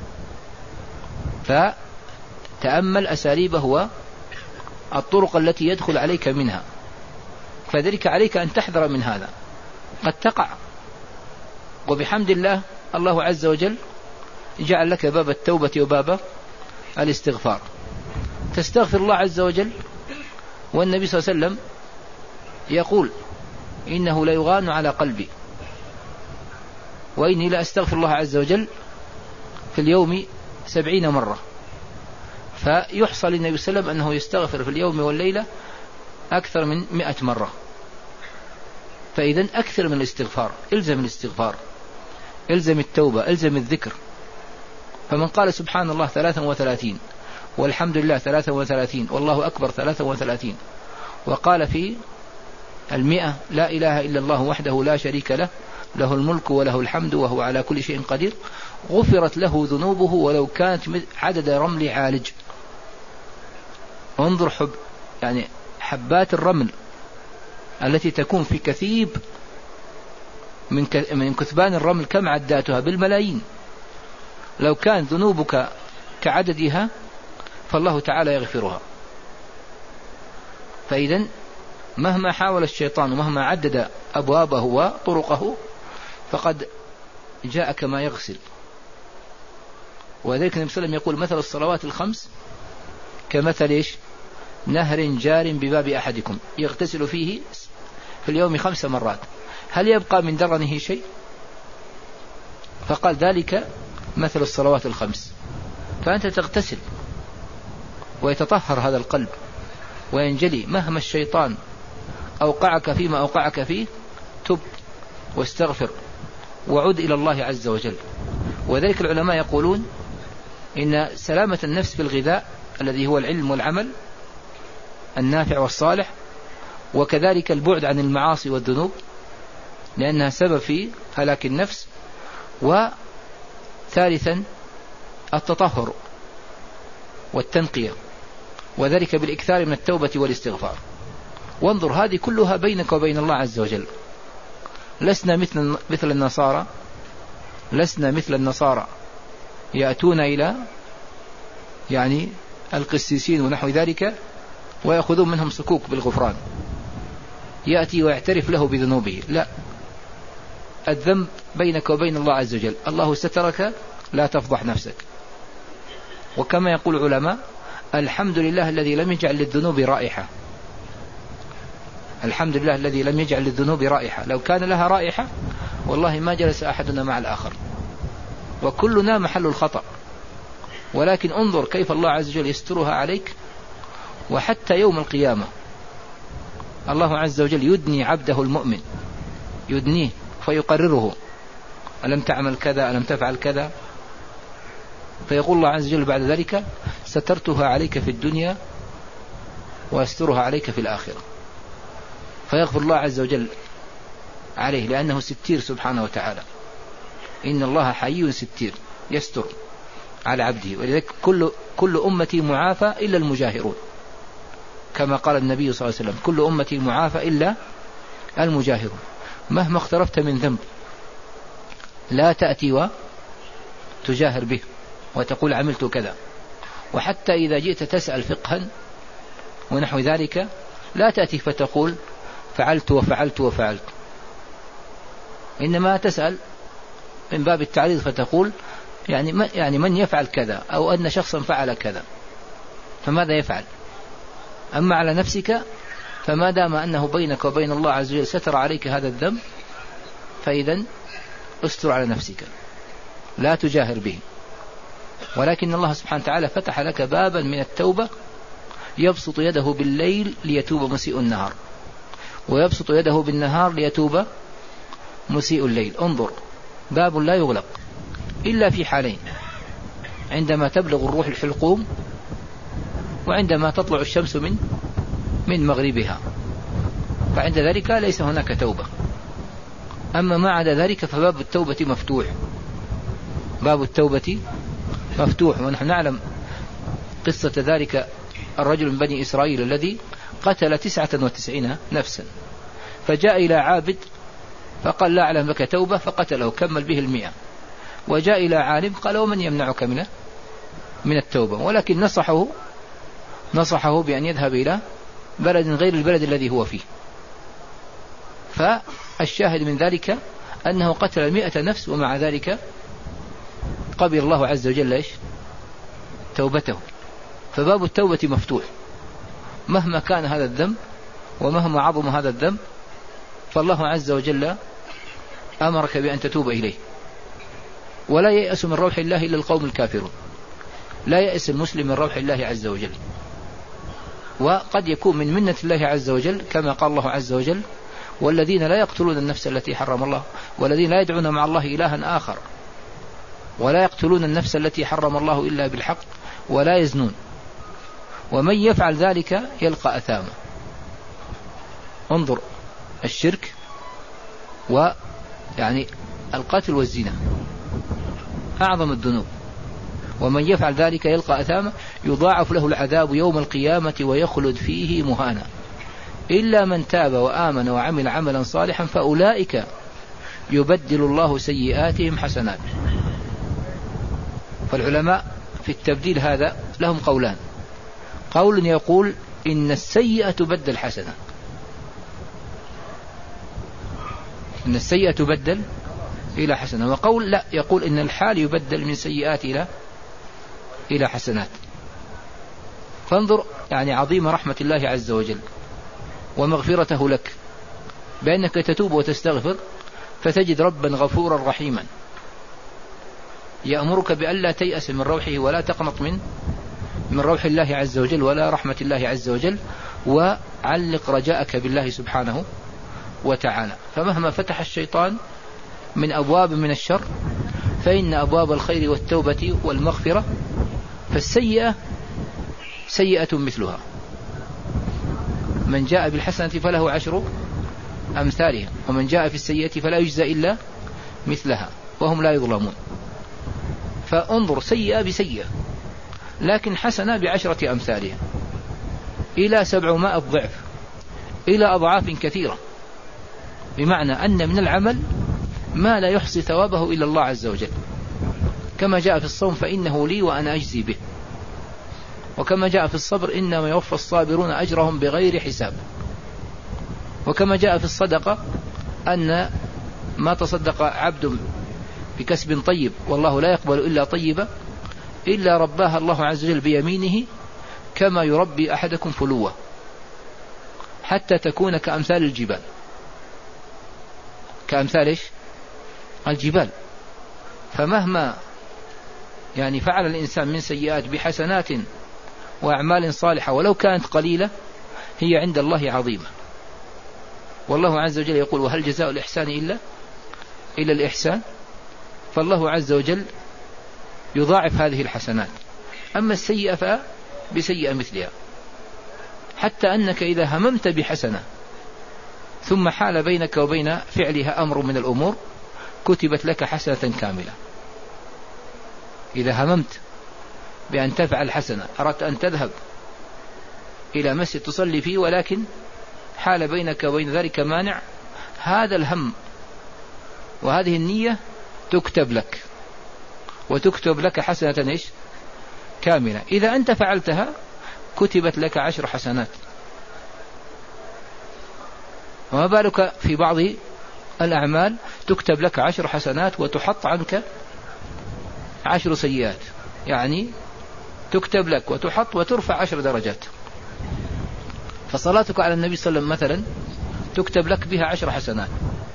Speaker 1: فتأمل أساليبه والطرق التي يدخل عليك منها، فذلك عليك أن تحذر من هذا. قد تقع، وبحمد الله الله عز وجل جعل لك باب التوبة وباب الاستغفار، تستغفر الله عز وجل. والنبي صلى الله عليه وسلم يقول إنه لا يغان على قلبي، وإني لا أستغفر الله عز وجل في اليوم سبعين مرة. فيحصل للنبي صلى الله عليه وسلم أنه يستغفر في اليوم والليلة أكثر من مئة مرة. فإذا أكثر من الاستغفار، إلزم الاستغفار، إلزم التوبة، إلزم الذكر. فمن قال سبحان الله ثلاثا وثلاثين، والحمد لله ثلاثا وثلاثين، والله أكبر ثلاثا وثلاثين، وقال في المئة لا إله إلا الله وحده لا شريك له، له الملك وله الحمد وهو على كل شيء قدير، غفرت له ذنوبه ولو كانت عدد رمل عالج. انظر حب يعني حبات الرمل التي تكون في كثيب من من كثبان الرمل كم عداتها؟ بالملايين. لو كان ذنوبك كعددها فالله تعالى يغفرها. فإذا مهما حاول الشيطان ومهما عدد أبوابه وطرقه فقد جاء كما يغسل. وذلك النبي صلى الله عليه وسلم يقول مثل الصلوات الخمس كمثل إيش؟ نهر جار بباب أحدكم يغتسل فيه في اليوم خمس مرات، هل يبقى من درنه شيء؟ فقال ذلك مثل الصلوات الخمس. فأنت تغتسل ويتطهر هذا القلب وينجلي مهما الشيطان أوقعك فيما أوقعك فيه، تب واستغفر وعد إلى الله عز وجل. وذلك العلماء يقولون إن سلامة النفس في الغذاء الذي هو العلم والعمل النافع والصالح، وكذلك البعد عن المعاصي والذنوب لأنها سبب في هلاك النفس، وثالثا التطهر والتنقية، وذلك بالإكثار من التوبة والاستغفار. وانظر هذه كلها بينك وبين الله عز وجل. لسنا مثل مثل النصارى، لسنا مثل النصارى يأتون إلى يعني القسيسين ونحو ذلك ويأخذون منهم سكوك بالغفران، يأتي ويعترف له بذنوبه. لا، الذنب بينك وبين الله عز وجل، الله سترك لا تفضح نفسك. وكما يقول العلماء الحمد لله الذي لم يجعل للذنوب رائحة، الحمد لله الذي لم يجعل للذنوب رائحة. لو كان لها رائحة والله ما جلس أحدنا مع الآخر، وكلنا محل الخطأ. ولكن انظر كيف الله عز وجل يسترها عليك. وحتى يوم القيامة الله عز وجل يدني عبده المؤمن، يدنيه فيقرره: ألم تعمل كذا، ألم تفعل كذا؟ فيقول الله عز وجل بعد ذلك: سترتها عليك في الدنيا وأسترها عليك في الآخرة. فيغفر الله عز وجل عليه لأنه ستير سبحانه وتعالى. إن الله حي ستير يستر على عبده. ولذلك كل, كل أمتي معافى إلا المجاهرون، كما قال النبي صلى الله عليه وسلم: كل أمتي معافى إلا المجاهرون. مهما اقترفت من ذنب لا تأتي وتجاهر به وتقول عملت كذا. وحتى إذا جئت تسأل فقها ونحو ذلك لا تأتي فتقول فعلت وفعلت وفعلت، إنما تسأل من باب التعريض فتقول يعني من, يعني من يفعل كذا، أو أن شخصا فعل كذا، فماذا يفعل؟ أما على نفسك فما دام أنه بينك وبين الله عز وجل ستر عليك هذا الذنب، فإذا استر على نفسك لا تجاهر به. ولكن الله سبحانه وتعالى فتح لك بابا من التوبة، يبسط يده بالليل ليتوب مسيء النهار، ويبسط يده بالنهار ليتوب مسيء الليل. انظر، باب لا يغلق إلا في حالين: عندما تبلغ الروح الحلقوم، وعندما تطلع الشمس من من مغربها، فعند ذلك ليس هناك توبة. أما ما عدا ذلك فباب التوبة مفتوح، باب التوبة مفتوح. ونحن نعلم قصة ذلك الرجل من بني إسرائيل الذي قتل تسعة وتسعين نفسا، فجاء إلى عابد فقال لا أعلم لك توبة فقتله كمل به المئة. وجاء إلى عالم قال ومن يمنعك من من التوبة، ولكن نصحه نصحه بأن يذهب إلى بلد غير البلد الذي هو فيه. فالشاهد من ذلك أنه قتل مئة نفس ومع ذلك قبل الله عز وجل إيش؟ توبته. فباب التوبة مفتوح مهما كان هذا الذنب ومهما عظم هذا الذنب، فالله عز وجل أمرك بأن تتوب إليه. ولا ييأس من روح الله إلا القوم الكافرون، لا يأس المسلم من روح الله عز وجل. وقد يكون من منة الله عز وجل كما قال الله عز وجل والذين لا يقتلون النفس التي حرم الله والذين لا يدعون مع الله إلها آخر ولا يقتلون النفس التي حرم الله إلا بالحق ولا يزنون ومن يفعل ذلك يلقى أثاما. انظر الشرك ويعني القتل والزنا أعظم الذنوب، ومن يفعل ذلك يلقى أثاما يضاعف له العذاب يوم القيامة ويخلد فيه مهانا إلا من تاب وآمن وعمل عملا صالحا فأولئك يبدل الله سيئاتهم حسنات. فالعلماء في التبديل هذا لهم قولان: قول يقول إن السيئة تبدل حسنة، إن السيئة تبدل إلى حسنة، وقول لا يقول إن الحال يبدل من سيئات إلى إلى حسنات. فانظر يعني عظيم رحمة الله عز وجل ومغفرته لك بأنك تتوب وتستغفر فتجد ربا غفورا رحيما يأمرك بألا تيأس من روحه ولا تقنط من من روح الله عز وجل ولا رحمة الله عز وجل، وعلق رجاءك بالله سبحانه وتعالى. فمهما فتح الشيطان من أبواب من الشر فإن أبواب الخير والتوبة والمغفرة، فالسيئة سيئة مثلها، من جاء بالحسنة فله عشر أمثالها ومن جاء في السيئة فلا يجزى إلا مثلها وهم لا يظلمون. فانظر سيئة بسيئة لكن حسنة بعشرة أمثالها إلى سبعمائة ضعف إلى أضعاف كثيرة، بمعنى أن من العمل ما لا يحصي ثوابه إلا الله عز وجل، كما جاء في الصوم فإنه لي وأنا أجزي به، وكما جاء في الصبر إنما يوفى الصابرون أجرهم بغير حساب، وكما جاء في الصدقة أن ما تصدق عبد بكسب طيب والله لا يقبل إلا طيبا إلا رباها الله عز وجل بيمينه كما يربي أحدكم فلوة حتى تكون كأمثال الجبال. كأمثال إيش؟ الجبال. فمهما يعني فعل الإنسان من سيئات بحسنات وأعمال صالحة ولو كانت قليلة هي عند الله عظيمة. والله عز وجل يقول وهل جزاء الإحسان إلا إلا الإحسان، فالله عز وجل يضاعف هذه الحسنات. أما السيئة فبسيئة مثلها، حتى أنك إذا هممت بحسنة ثم حال بينك وبين فعلها أمر من الأمور كتبت لك حسنة كاملة. إذا هممت بأن تفعل حسنة، أردت أن تذهب إلى مسجد تصلي فيه ولكن حال بينك وبين ذلك مانع، هذا الهم وهذه النية تكتب لك وتكتب لك حسنة إيش؟ كاملة. إذا أنت فعلتها كتبت لك عشر حسنات، وما بالك في بعض الأعمال تكتب لك عشر حسنات وتحط عنك عشر سيئات، يعني تكتب لك وتحط وترفع عشر درجات. فصلاتك على النبي صلى الله عليه وسلم مثلا تكتب لك بها عشر حسنات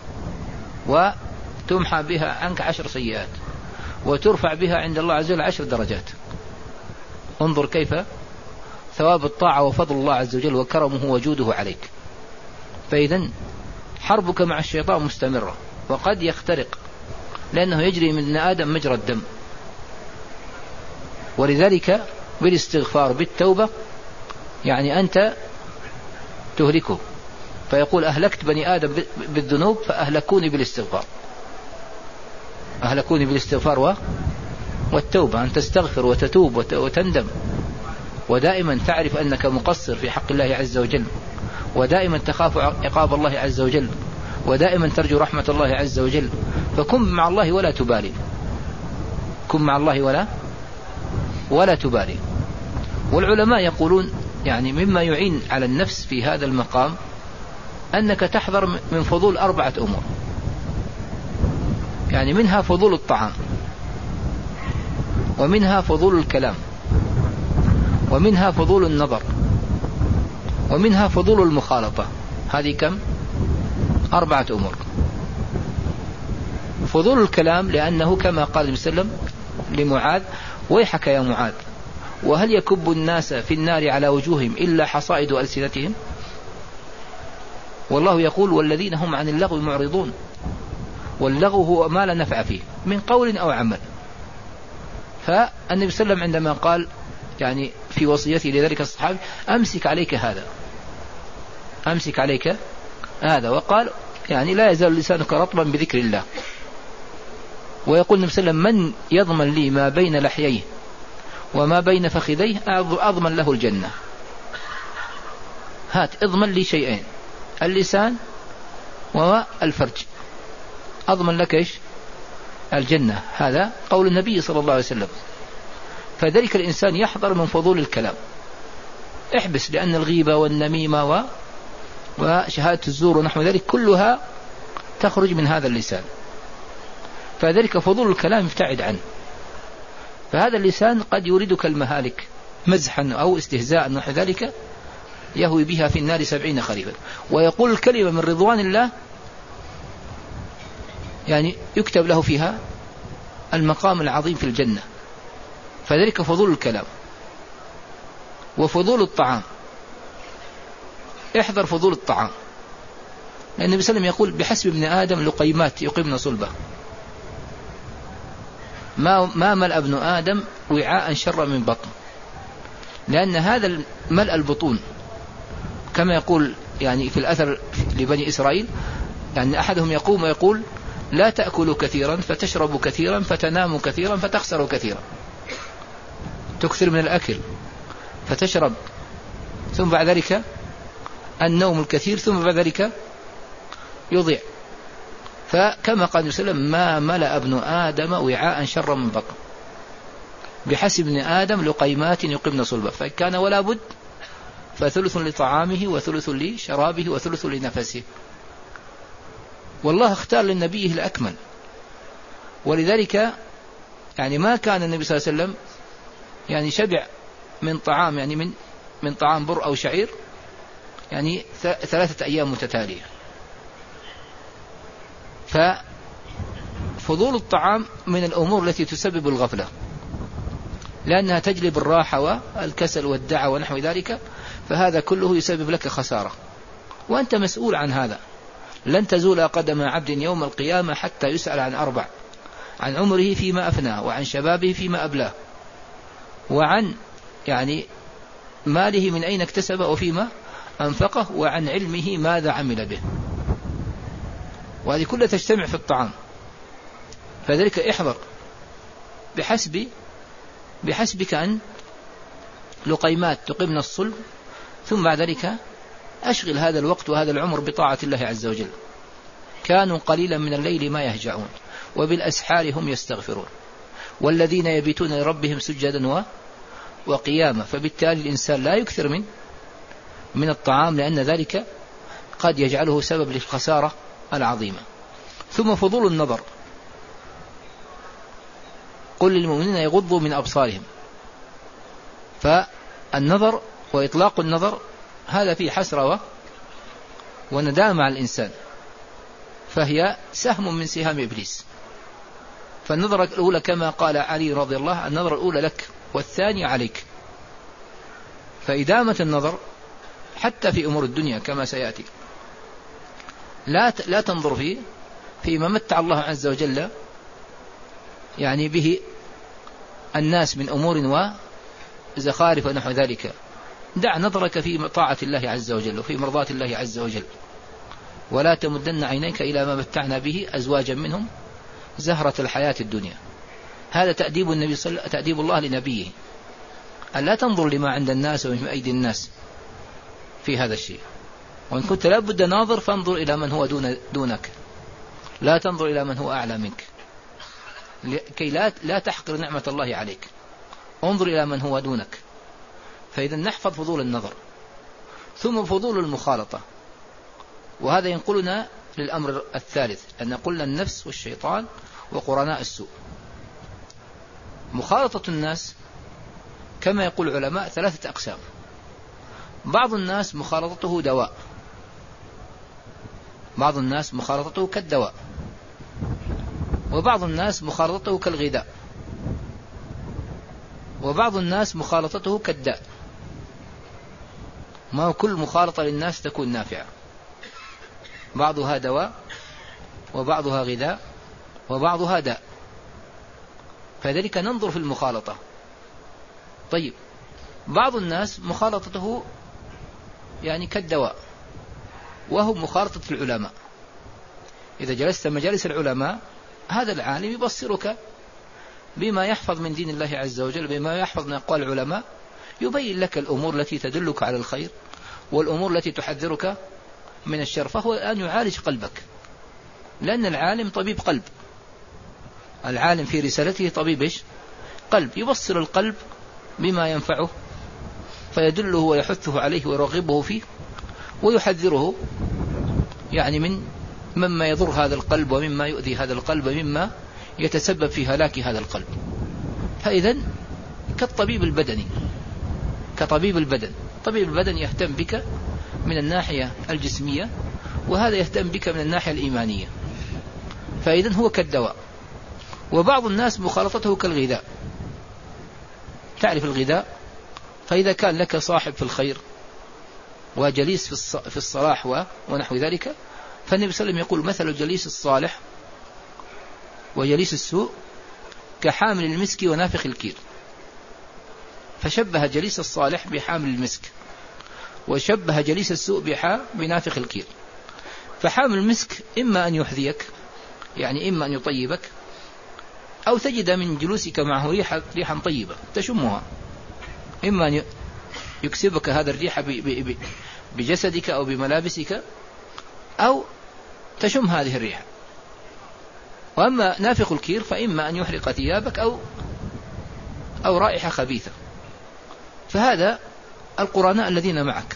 Speaker 1: وتمحى بها عنك عشر سيئات وترفع بها عند الله عز وجل عشر درجات. انظر كيف ثواب الطاعة وفضل الله عز وجل وكرمه وجوده عليك. فإذا حربك مع الشيطان مستمرة وقد يخترق، لأنه يجري من آدم مجرى الدم، ولذلك بالاستغفار بالتوبة يعني أنت تهلكه. فيقول أهلكت بني آدم بالذنوب فأهلكوني بالاستغفار، أهلكوني بالاستغفار والتوبة، أن تستغفر وتتوب وتندم ودائما تعرف أنك مقصر في حق الله عز وجل ودائما تخاف عقاب الله عز وجل، ودائما ترجو رحمة الله عز وجل، فكن مع الله ولا تبالي، كن مع الله ولا ولا تبالي. والعلماء يقولون يعني مما يعين على النفس في هذا المقام أنك تحذر من فضول أربعة أمور، يعني منها فضول الطعام، ومنها فضول الكلام، ومنها فضول النظر، ومنها فضول المخالطة. هذه كم؟ أربعة أمور. فضول الكلام لأنه كما قال النبي صلى الله عليه وسلم لمعاذ: ويحك يا معاذ، وهل يكب الناس في النار على وجوههم إلا حصائد ألسنتهم؟ والله يقول: والذين هم عن اللغو معرضون. واللغو هو ما لا نفع فيه من قول أو عمل. فالنبي صلى الله عليه وسلم عندما قال يعني في وصيته لذلك الصحابي: أمسك عليك هذا، أمسك عليك هذا، وقال يعني لا يزال لسانك رطبا بذكر الله. ويقول النبي صلى الله عليه وسلم: من يضمن لي ما بين لحييه وما بين فخذيه أضمن له الجنة. هات اضمن لي شيئين: اللسان والفرج، أضمن لك إيش؟ الجنة. هذا قول النبي صلى الله عليه وسلم. فذلك الإنسان يحذر من فضول الكلام، احبس، لأن الغيبة والنميمة و... وشهادة الزور ونحو ذلك كلها تخرج من هذا اللسان. فذلك فضول الكلام ابتعد عنه. فهذا اللسان قد يريدك المهالك مزحا أو استهزاء نحو ذلك، يهوي بها في النار سبعين خريفا. ويقول الكلمة من رضوان الله يعني يكتب له فيها المقام العظيم في الجنة. فذلك فضول الكلام. وفضول الطعام، احذر فضول الطعام، لأن النبي صلى الله عليه وسلم يقول: بحسب ابن آدم لقيمات يقيمن صلبه. ما ما ملأ ابن آدم وعاء شر من بطن، لأن هذا ملء البطون كما يقول يعني في الأثر لبني إسرائيل، يعني أحدهم يقوم ويقول: لا تأكلوا كثيرا فتشربوا كثيرا فتناموا كثيرا فتخسروا كثيرا. تكثر من الأكل فتشرب، ثم بعد ذلك النوم الكثير، ثم بعد ذلك يضيع. فكما قال النبي صلى الله عليه وسلم: ما ملأ ابن آدم وعاء شر من بطن، بحسب ابن آدم لقيمات يقمن صلبه، فكان ولا بد فثلث لطعامه وثلث لشرابه وثلث لنفسه. والله اختار للنبي الأكمل، ولذلك يعني ما كان النبي صلى الله عليه وسلم يعني شبع من طعام يعني من من طعام بر أو شعير يعني ثلاثة أيام متتالية. ففضول الطعام من الأمور التي تسبب الغفلة، لأنها تجلب الراحة والكسل والدعة ونحو ذلك، فهذا كله يسبب لك خسارة، وأنت مسؤول عن هذا. لن تزول قدم عبد يوم القيامة حتى يسأل عن أربع: عن عمره فيما أفناه، وعن شبابه فيما أبلاه، وعن يعني ماله من أين اكتسبه وفيما أنفقه، وعن علمه ماذا عمل به. وهذه كلها تجتمع في الطعام. فذلك احذر بحسب بحسبك أن لقيمات تقمن الصلب، ثم بعد ذلك أشغل هذا الوقت وهذا العمر بطاعة الله عز وجل. كانوا قليلا من الليل ما يهجعون وبالأسحار هم يستغفرون والذين يبيتون لربهم سجدا وقياما. فبالتالي الإنسان لا يكثر من من الطعام، لأن ذلك قد يجعله سبب للخسارة العظيمة. ثم فضول النظر، قل للمؤمنين يغضوا من أبصارهم. فالنظر وإطلاق النظر هذا فيه حسرة وندامة على الإنسان، فهي سهم من سهام إبليس. فالنظرة الأولى كما قال علي رضي الله عنه: النظرة الأولى لك والثانية عليك. فإدامة النظر حتى في أمور الدنيا كما سيأتي، لا لا تنظر فيه فيما متع الله عز وجل يعني به الناس من أمور وزخارف ونحو ذلك. دع نظرك في طاعة الله عز وجل وفي مرضاة الله عز وجل، ولا تمدن عينيك إلى ما متعنا به أزواجا منهم زهرة الحياة الدنيا. هذا تأديب النبي صلى تأديب الله لنبيه، أن لا تنظر لما عند الناس ومن أيدي الناس في هذا الشيء. وإن كنت لا بد ناظر فانظر إلى من هو دون دونك، لا تنظر إلى من هو أعلى منك، كي لا لا تحقر نعمة الله عليك، انظر إلى من هو دونك. فإذا نحفظ فضول النظر. ثم فضول المخالطة، وهذا ينقلنا للأمر الثالث، أن قلنا النفس والشيطان وقرناء السوء. مخالطة الناس كما يقول العلماء ثلاثة أقسام. بعض الناس مخالطته دواء، بعض الناس مخالطته كالدواء، وبعض الناس مخالطته كالغذاء، وبعض الناس مخالطته كالداء. ما كل مخالطة للناس تكون نافعة، بعضها دواء وبعضها غذاء وبعضها داء، فذلك ننظر في المخالطة. طيب، بعض الناس مخالطته يعني كالدواء، وهو مخالطة العلماء. إذا جلست مجالس العلماء هذا العالم يبصرك بما يحفظ من دين الله عز وجل، بما يحفظ من أقوال العلماء، يبين لك الأمور التي تدلك على الخير والأمور التي تحذرك من الشر، فهو الآن يعالج قلبك، لأن العالم طبيب قلب. العالم في رسالته طبيب إيش؟ قلب، يبصر القلب بما ينفعه فيدله ويحثه عليه ويرغبه فيه، ويحذره يعني من مما يضر هذا القلب ومما يؤذي هذا القلب ومما يتسبب في هلاك هذا القلب. فإذا كالطبيب البدني، كطبيب البدن، طبيب البدن يهتم بك من الناحية الجسمية، وهذا يهتم بك من الناحية الإيمانية، فإذا هو كالدواء. وبعض الناس مخالطته كالغذاء. تعرف الغذاء؟ فإذا كان لك صاحب في الخير وجليس في الصلاح ونحو ذلك، فالنبي صلى الله عليه وسلم يقول مثل الجليس الصالح وجليس السوء كحامل المسك ونافخ الكير. فشبه جليس الصالح بحامل المسك، وشبه جليس السوء بنافخ الكير. فحامل المسك إما أن يحذيك، يعني إما أن يطيبك، أو تجد من جلوسك معه ريحا, ريحا طيبة تشمها، إما أن يكسبك هذا الريح بجسدك أو بملابسك، أو تشم هذه الريحة. وأما نافخ الكير فإما أن يحرق ثيابك أو أو رائحة خبيثة. فهذا القرناء الذين معك،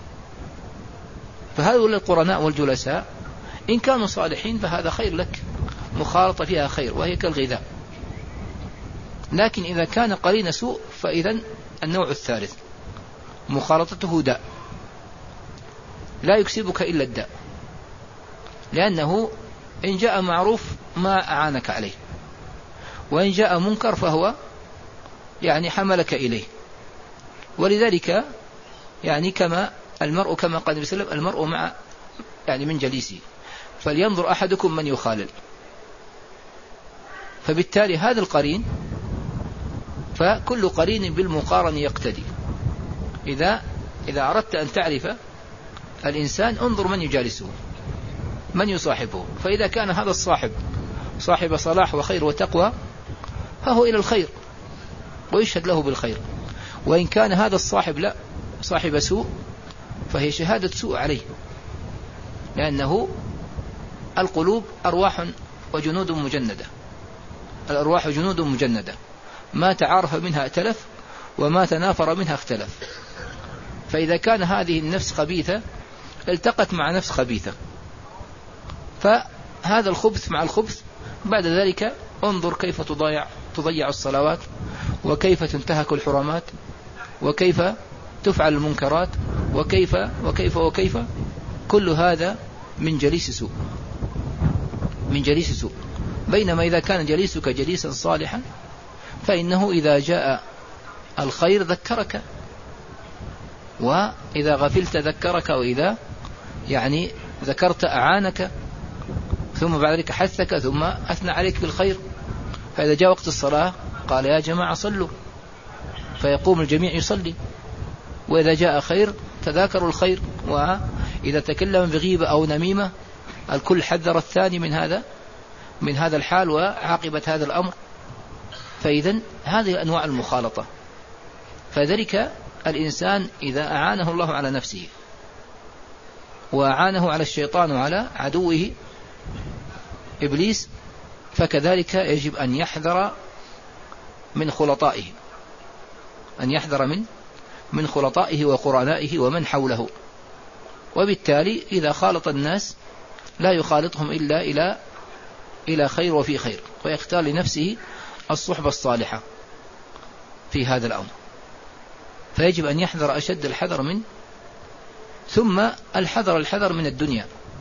Speaker 1: فهؤلاء القرناء والجلساء إن كانوا صالحين فهذا خير لك، مخالطة فيها خير، وهي كالغذاء. لكن إذا كان قرين سوء فإذا النوع الثالث مخالطته داء، لا يكسبك إلا الداء، لأنه إن جاء معروف ما أعانك عليه، وإن جاء منكر فهو يعني حملك إليه. ولذلك يعني كما المرء كما قال النبي صلى الله عليه وسلم: المرء مع يعني من جليسه، فلينظر أحدكم من يخالل. فبالتالي هذا القرين، فكل قرين بالمقارن يقتدي. إذا إذا أردت أن تعرف الإنسان انظر من يجالسه، من يصاحبه. فإذا كان هذا الصاحب صاحب صلاح وخير وتقوى فهو إلى الخير ويشهد له بالخير، وإن كان هذا الصاحب لا صاحب سوء فهي شهادة سوء عليه، لأنه القلوب أرواح وجنود مجندة، الأرواح جنود مجندة، ما تعارف منها ائتلف وما تنافر منها اختلف. فإذا كان هذه النفس خبيثة التقت مع نفس خبيثة، فهذا الخبث مع الخبث، بعد ذلك انظر كيف تضيع تضيع الصلوات، وكيف تنتهك الحرمات، وكيف تفعل المنكرات، وكيف وكيف وكيف كل هذا من جليس سوء، من جليس سوء. بينما إذا كان جليسك جليسا صالحا فإنه إذا جاء الخير ذكرك، وإذا غفلت ذكرك، وإذا يعني ذكرت أعانك، ثم بعد ذلك حثك، ثم أثنى عليك بالخير. فإذا جاء وقت الصلاة قال: يا جماعة صلوا، فيقوم الجميع يصلي. وإذا جاء خير تذاكروا الخير. وإذا تكلم بغيبة أو نميمة الكل حذر الثاني من هذا من هذا الحال وعاقبة هذا الأمر. فإذا هذه أنواع المخالطة. فذلك الإنسان إذا أعانه الله على نفسه وأعانه على الشيطان وعلى عدوه إبليس، فكذلك يجب أن يحذر من خلطائه، أن يحذر من من خلطائه وقرنائه ومن حوله. وبالتالي إذا خالط الناس لا يخالطهم إلا إلى إلى خير وفي خير، ويختار لنفسه الصحبة الصالحة في هذا الأمر. فيجب أن يحذر أشد الحذر من ثم الحذر الحذر من الدنيا.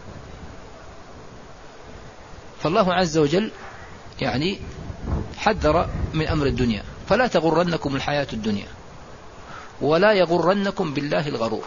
Speaker 1: فالله عز وجل يعني حذر من أمر الدنيا، فلا تغرنكم الحياة الدنيا ولا يغرنكم بالله الغرور.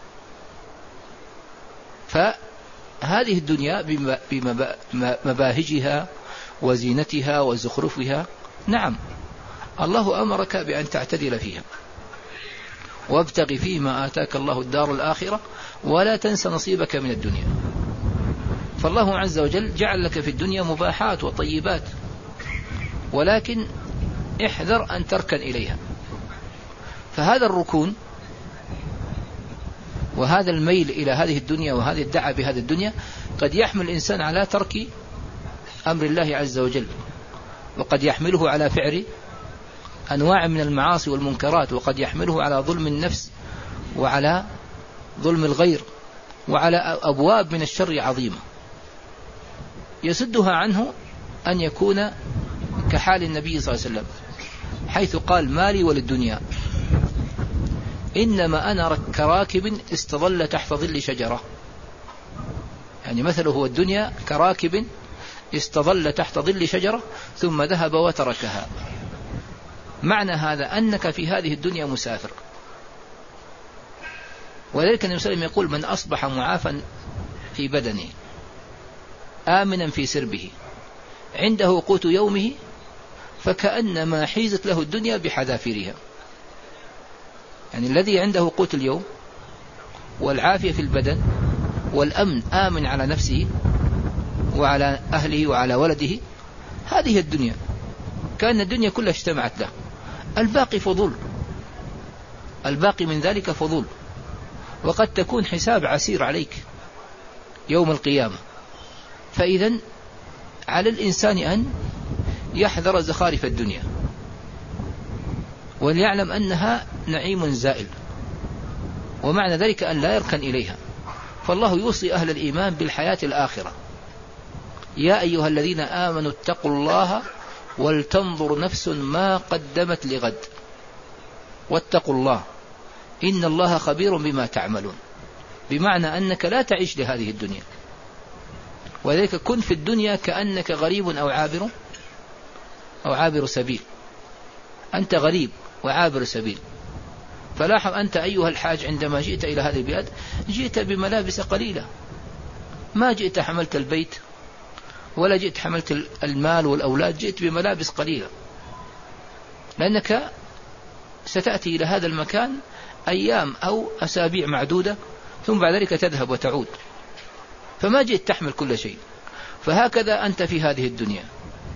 Speaker 1: فهذه الدنيا بمباهجها وزينتها وزخرفها، نعم الله أمرك بأن تعتدل فيها، وابتغ فيما آتاك الله الدار الآخرة ولا تنس نصيبك من الدنيا. فالله عز وجل جعل لك في الدنيا مباحات وطيبات، ولكن احذر أن تركن إليها. فهذا الركون وهذا الميل إلى هذه الدنيا وهذه الدعوة بهذه الدنيا قد يحمل الإنسان على ترك أمر الله عز وجل، وقد يحمله على فعل أنواع من المعاصي والمنكرات، وقد يحمله على ظلم النفس وعلى ظلم الغير وعلى أبواب من الشر عظيمة يسدها عنه أن يكون كحال النبي صلى الله عليه وسلم، حيث قال: مالي وللدنيا إنما أنا كراكب استظل تحت ظل شجرة. يعني مثله هو الدنيا كراكب استظل تحت ظل شجرة ثم ذهب وتركها. معنى هذا أنك في هذه الدنيا مسافر. ولذلك النبي صلى الله عليه وسلم يقول: من أصبح معافا في بدنه آمنا في سربه عنده قوت يومه فكأنما حيزت له الدنيا بحذافيرها. يعني الذي عنده قوت اليوم والعافية في البدن والأمن آمن على نفسه وعلى أهله وعلى ولده، هذه الدنيا كأن الدنيا كلها اجتمعت له. الباقي فضول، الباقي من ذلك فضول، وقد تكون حساب عسير عليك يوم القيامة. فإذا على الإنسان أن يحذر زخارف الدنيا وليعلم أنها نعيم زائل، ومعنى ذلك أن لا يركن إليها. فالله يوصي أهل الإيمان بالحياة الآخرة: يا أيها الذين آمنوا اتقوا الله ولتنظر نفس ما قدمت لغد واتقوا الله إن الله خبير بما تعملون. بمعنى أنك لا تعيش لهذه الدنيا، وذلك كن في الدنيا كأنك غريب أو عابر أو عابر سبيل. أنت غريب وعابر سبيل. فلاحظ أنت أيها الحاج عندما جئت إلى هذه البلاد جئت بملابس قليلة، ما جئت حملت البيت ولا جئت حملت المال والأولاد، جئت بملابس قليلة، لأنك ستأتي إلى هذا المكان أيام أو أسابيع معدودة ثم بعد ذلك تذهب وتعود، فما جئت تحمل كل شيء. فهكذا أنت في هذه الدنيا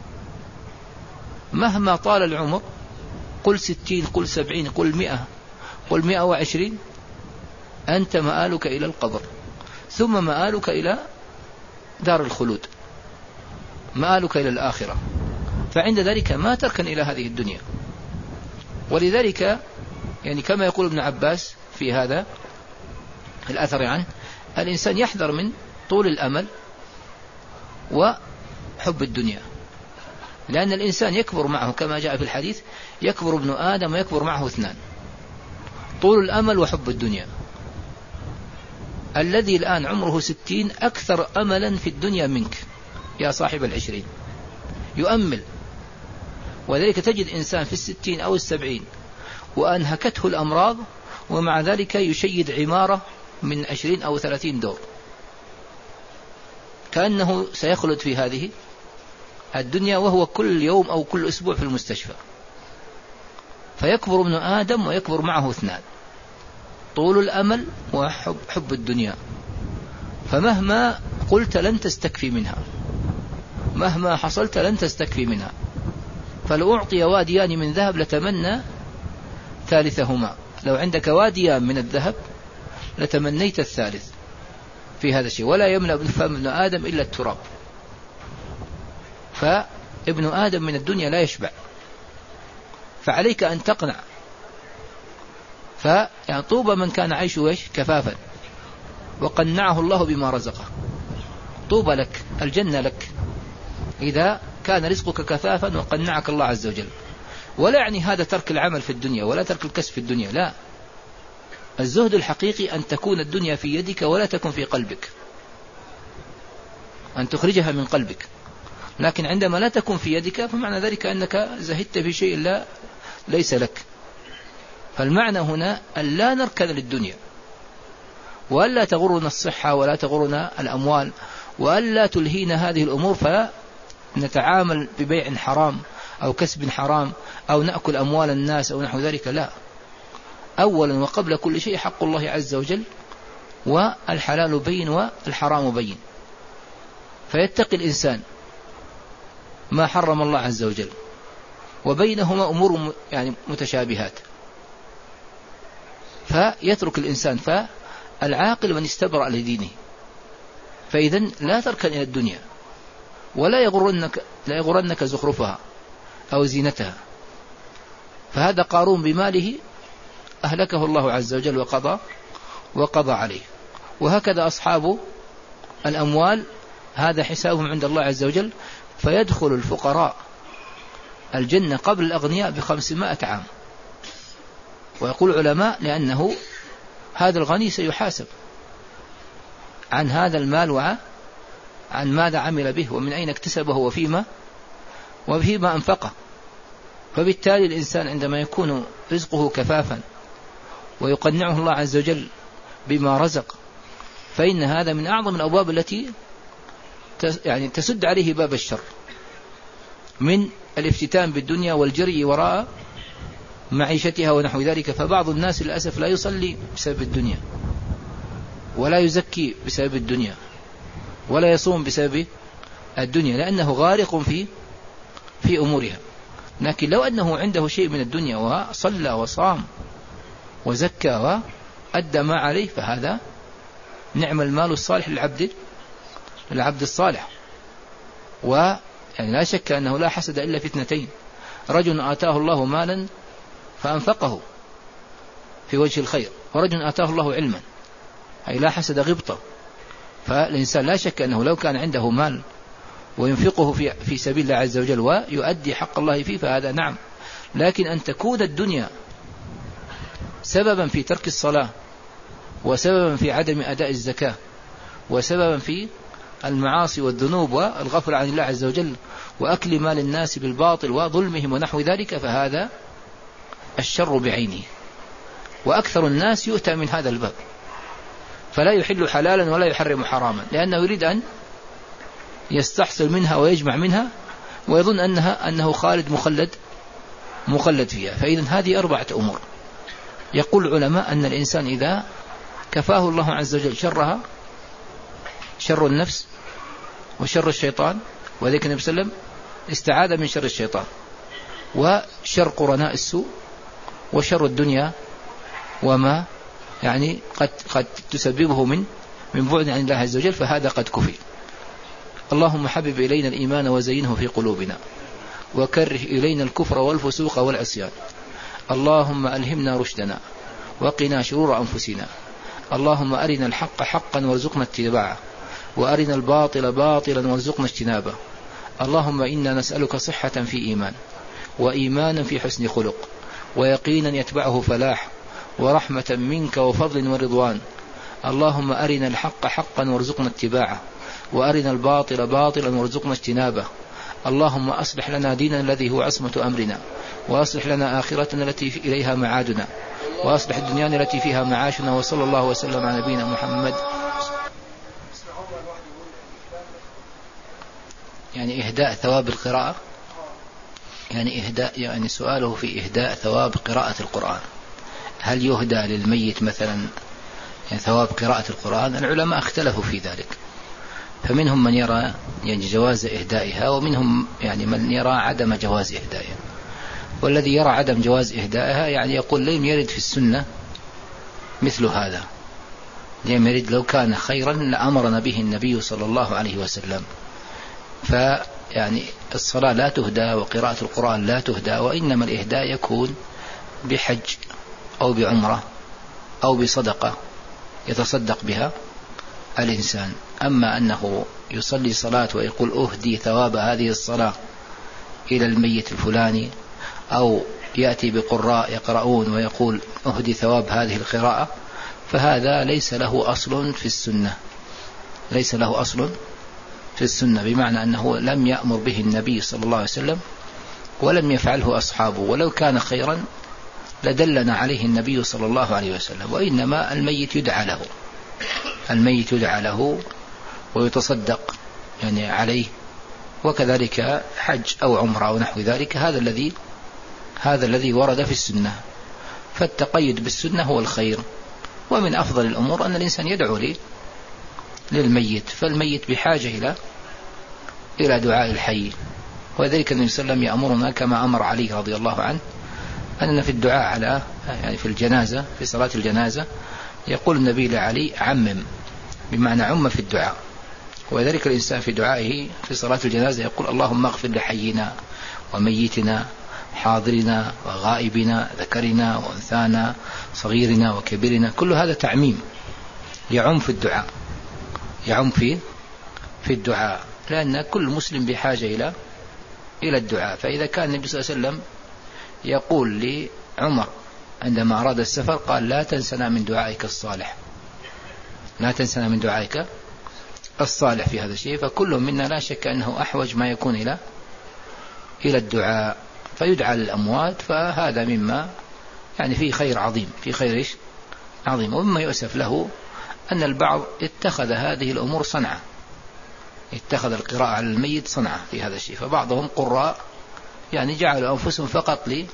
Speaker 1: مهما طال العمر، قل ستين قل سبعين قل مئة قل مئة وعشرين، أنت مآلك إلى القبر، ثم مآلك إلى دار الخلود، مآلك إلى الآخرة. فعند ذلك ما تركن إلى هذه الدنيا. ولذلك يعني كما يقول ابن عباس في هذا الأثر عنه: الإنسان يحذر من طول الأمل وحب الدنيا، لأن الإنسان يكبر معه كما جاء في الحديث: يكبر ابن آدم ويكبر معه اثنان: طول الأمل وحب الدنيا. الذي الآن عمره ستين أكثر أملا في الدنيا منك يا صاحب العشرين، يؤمل. وذلك تجد إنسان في الستين أو السبعين وأنهكته الأمراض ومع ذلك يشيد عمارة من عشرين أو ثلاثين دور، كأنه سيخلد في هذه الدنيا وهو كل يوم أو كل أسبوع في المستشفى. فيكبر ابن آدم ويكبر معه اثنان: طول الأمل وحب حب الدنيا. فمهما قلت لن تستكفي منها، مهما حصلت لن تستكفي منها. فلو أعطي واديان من ذهب لتمنى ثالثهما، لو عندك واديان من الذهب لتمنيت الثالث. في هذا الشيء، ولا يملأ فم ابن آدم إلا التراب. فابن آدم من الدنيا لا يشبع، فعليك أن تقنع. فيعني طوبى من كان عيشه كفافا وقنعه الله بما رزقه. طوبى لك، الجنة لك إذا كان رزقك كفافا وقنعك الله عز وجل. ولا يعني هذا ترك العمل في الدنيا ولا ترك الكسب في الدنيا، لا. الزهد الحقيقي أن تكون الدنيا في يدك ولا تكن في قلبك، أن تخرجها من قلبك. لكن عندما لا تكون في يدك فمعنى ذلك أنك زهدت في شيء لا ليس لك. فالمعنى هنا أن لا نركن للدنيا، وألا تغرنا الصحة ولا تغرنا الأموال، وألا تلهينا هذه الأمور فنتعامل ببيع حرام أو كسب حرام أو نأكل أموال الناس أو نحو ذلك. لا، أولا وقبل كل شيء حق الله عز وجل، والحلال بين والحرام بين. فيتقي الإنسان ما حرم الله عز وجل، وبينهما أمور يعني متشابهات، فيترك الإنسان. فالعاقل من استبرأ لدينه. فإذن لا تركن إلى الدنيا، ولا يغرنك لا يغرنك زخرفها أو زينتها. فهذا قارون بماله أهلكه الله عز وجل وقضى وقضى عليه. وهكذا أصحاب الأموال هذا حسابهم عند الله عز وجل. فيدخل الفقراء الجنة قبل الأغنياء بخمسمائة عام. ويقول العلماء لأنه هذا الغني سيحاسب عن هذا المال وعن ماذا عمل به ومن أين اكتسبه وفيما وفيما أنفقه. فبالتالي الإنسان عندما يكون رزقه كفافا ويقنعه الله عز وجل بما رزق، فإن هذا من أعظم الأبواب التي يعني تسد عليه باب الشر من الافتتان بالدنيا والجري وراء معيشتها ونحو ذلك. فبعض الناس للأسف لا يصلي بسبب الدنيا، ولا يزكي بسبب الدنيا، ولا يصوم بسبب الدنيا، لأنه غارق في في أمورها. لكن لو أنه عنده شيء من الدنيا وصلى وصام وزكى وأدى ما عليه، فهذا نعم المال الصالح للعبد للعبد الصالح. ويعني لا شك أنه لا حسد إلا في اثنتين: رجل آتاه الله مالا فأنفقه في وجه الخير، ورجل آتاه الله علما، أي لا حسد غبطة. فالإنسان لا شك أنه لو كان عنده مال وينفقه في في سبيل الله عز وجل ويؤدي حق الله فيه فهذا نعم. لكن أن تكون الدنيا سببا في ترك الصلاة، وسببا في عدم أداء الزكاة، وسببا في المعاصي والذنوب والغفل عن الله عز وجل وأكل مال الناس بالباطل وظلمهم ونحو ذلك، فهذا الشر بعينه. وأكثر الناس يؤتى من هذا الباب، فلا يحل حلالا ولا يحرم حراما، لأنه يريد أن يستحصل منها ويجمع منها، ويظن أنها أنه خالد مخلد مخلد فيها. فإذن هذه أربعة أمور. يقول العلماء أن الإنسان إذا كفاه الله عز وجل شرها، شر النفس وشر الشيطان، وذلك النبي صلى الله عليه وسلم استعاذ من شر الشيطان وشر قرناء السوء وشر الدنيا وما يعني قد قد تسببه من من بعد عن الله عز وجل، فهذا قد كفي. اللهم حبب إلينا الإيمان وزينه في قلوبنا، وكره إلينا الكفر والفسوق والعصيان. اللهم ألهمنا رشدنا وقنا شرور أنفسنا. اللهم أرنا الحق حقا وارزقنا اتباعه، وأرنا الباطل باطلا وارزقنا اجتنابه. اللهم إنا نسألك صحة في إيمان، وإيمانا في حسن خلق، ويقينا يتبعه فلاح، ورحمة منك وفضل ورضوان. اللهم أرنا الحق حقا وارزقنا اتباعه، وأرنا الباطل باطلا وارزقنا اجتنابه. اللهم أصلح لنا ديننا الذي هو عصمة أمرنا، وأصلح لنا آخرتنا التي إليها معادنا، وأصلح الدنيا التي فيها معاشنا. وصلى الله وسلم على نبينا محمد. يعني إهداء ثواب القراءة، يعني إهداء يعني سؤاله في إهداء ثواب قراءة القرآن، هل يهدى للميت مثلا يعني ثواب قراءة القرآن؟ العلماء اختلفوا في ذلك، فمنهم من يرى يعني جواز إهدائها، ومنهم يعني من يرى عدم جواز إهدائها. والذي يرى عدم جواز إهدائها يعني يقول لم يرد في السنة مثل هذا، يريد لو كان خيرا لأمرنا به النبي صلى الله عليه وسلم. فيعني الصلاة لا تهدى وقراءة القرآن لا تهدى، وإنما الإهداء يكون بحج أو بعمرة أو بصدقة يتصدق بها الإنسان. أما أنه يصلي صلاة ويقول أهدي ثواب هذه الصلاة إلى الميت الفلاني، أو يأتي بقراء يقرؤون ويقول أهدي ثواب هذه القراءة، فهذا ليس له أصل في السنة، ليس له أصل في السنة، بمعنى أنه لم يأمر به النبي صلى الله عليه وسلم ولم يفعله أصحابه، ولو كان خيرا لدلنا عليه النبي صلى الله عليه وسلم. وإنما الميت يدعى له، الميت يدعى له ويتصدق يعني عليه، وكذلك حج أو عمره أو نحو ذلك. هذا الذي هذا الذي ورد في السنة. فالتقيد بالسنة هو الخير. ومن أفضل الأمور أن الإنسان يدعو لي للميت، فالميت بحاجة إلى إلى دعاء الحي. وذلك النبي صلى الله عليه وسلم يأمرنا كما أمر علي رضي الله عنه أننا في الدعاء على يعني في الجنازة، في صلاة الجنازة يقول النبي لعلي عمم، بمعنى عم في الدعاء. وذلك الإنسان في دعائه في صلاة الجنازة يقول اللهم اغفر لحينا وميتنا حاضرنا وغائبنا ذكرنا وأنثانا صغيرنا وكبيرنا. كل هذا تعميم يعم في الدعاء، يعم في في الدعاء، لأن كل مسلم بحاجة إلى إلى الدعاء. فإذا كان النبي صلى الله عليه وسلم يقول لعمر عندما أراد السفر قال لا تنسنا من دعائك الصالح، لا تنسنا من دعائك الصالح في هذا الشيء. فكل منا لا شك أنه أحوج ما يكون إلى إلى الدعاء، فيدعى للأموات. فهذا مما يعني فيه خير عظيم، في خير إيش عظيم. ومما يؤسف له أن البعض اتخذ هذه الأمور صنعة، اتخذ القراءة على الميت صنعة في هذا الشيء. فبعضهم قراء يعني جعلوا أنفسهم فقط لي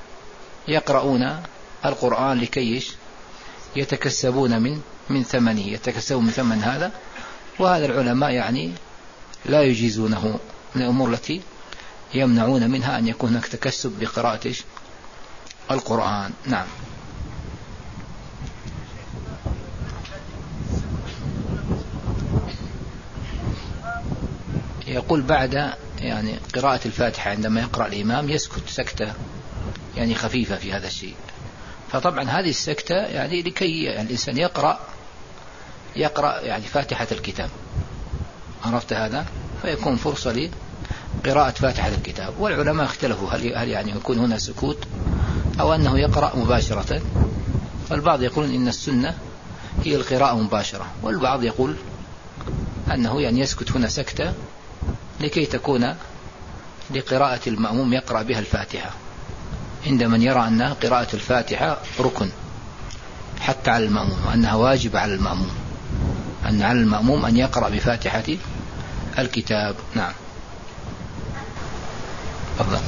Speaker 1: يقرؤون القرآن لكي يتكسبون من من ثمنه، يتكسبون من ثمن هذا. وهذا العلماء يعني لا يجيزونه، من الأمور التي يمنعون منها أن يكون هناك تكسب بقراءة القرآن. نعم. يقول بعد يعني قراءة الفاتحة عندما يقرأ الإمام يسكت سكتة يعني خفيفة في هذا الشيء. فطبعا هذه السكتة يعني لكي يعني الإنسان يقرأ يقرأ يعني فاتحة الكتاب، عرفت هذا، فيكون فرصة لقراءة فاتحة الكتاب. والعلماء اختلفوا هل هل يعني يكون هنا سكوت أو أنه يقرأ مباشرة. فالبعض يقول إن السنة هي القراءة مباشرة، والبعض يقول أنه يعني يسكت هنا سكتة لكي تكون لقراءة المأموم يقرأ بها الفاتحة، عند من يرى أن قراءة الفاتحة ركن حتى على المأموم، وأنها واجب على المأموم، أن على المأموم أن يقرأ بفاتحة الكتاب. نعم. تفضل.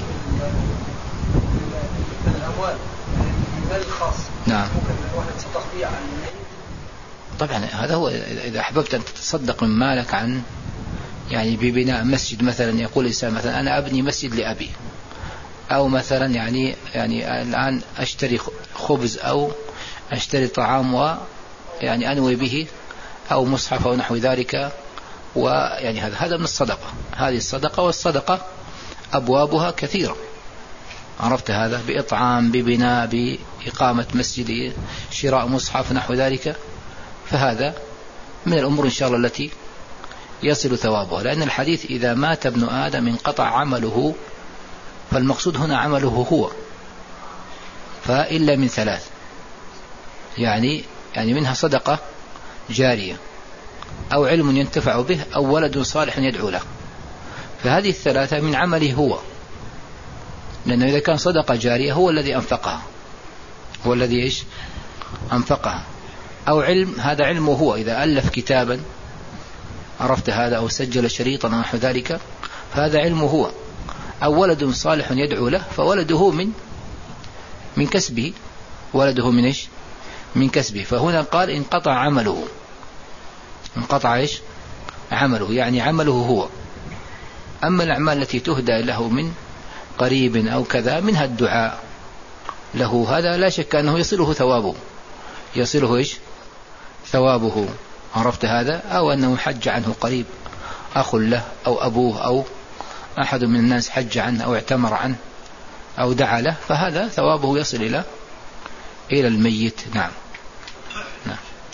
Speaker 2: الأموال المال الخاص
Speaker 1: نعم
Speaker 2: ممكن الواحد يتصدق به عن الميت.
Speaker 1: طبعا هذا هو، إذا أحببت أن تتصدق من مالك عن يعني ببناء مسجد مثلا، يقول الإنسان مثلا أنا أبني مسجد لأبي، أو مثلا يعني يعني الآن أشتري خبز أو أشتري طعام ويعني أنوي به، أو مصحف أو نحو ذلك، ويعني هذا هذا من الصدقة. هذه الصدقة، والصدقة أبوابها كثيرة، عرفت هذا، بإطعام، ببناء، بإقامة مسجد، شراء مصحف نحو ذلك. فهذا من الأمور إن شاء الله التي يصل ثوابها، لأن الحديث إذا مات ابن آدم انقطع عمله، فالمقصود هنا عمله هو، فإلا من ثلاث، يعني يعني منها صدقة جارية، أو علم ينتفع به، أو ولد صالح يدعو له. فهذه الثلاثة من عمله هو، لأنه إذا كان صدقة جارية هو الذي أنفقها، هو الذي إيش أنفقها. أو علم، هذا علمه هو، إذا ألف كتابا، عرفت هذا، أو سجل شريطا نحو ذلك، فهذا علمه هو. أو ولد صالح يدعو له، فولده من من كسبه، ولده من إيش من كسبه. فهنا قال انقطع عمله، انقطع إيش عمله، يعني عمله هو. أما الأعمال التي تهدى له من قريب أو كذا، منها الدعاء له، هذا لا شك أنه يصله ثوابه، يصله إيش ثوابه، عرفت هذا؟ أو أنه حج عنه قريب أخ له أو أبوه أو أحد من الناس حج عنه أو اعتمر عنه أو دعا له، فهذا ثوابه يصل إلى إلى الميت. نعم نعم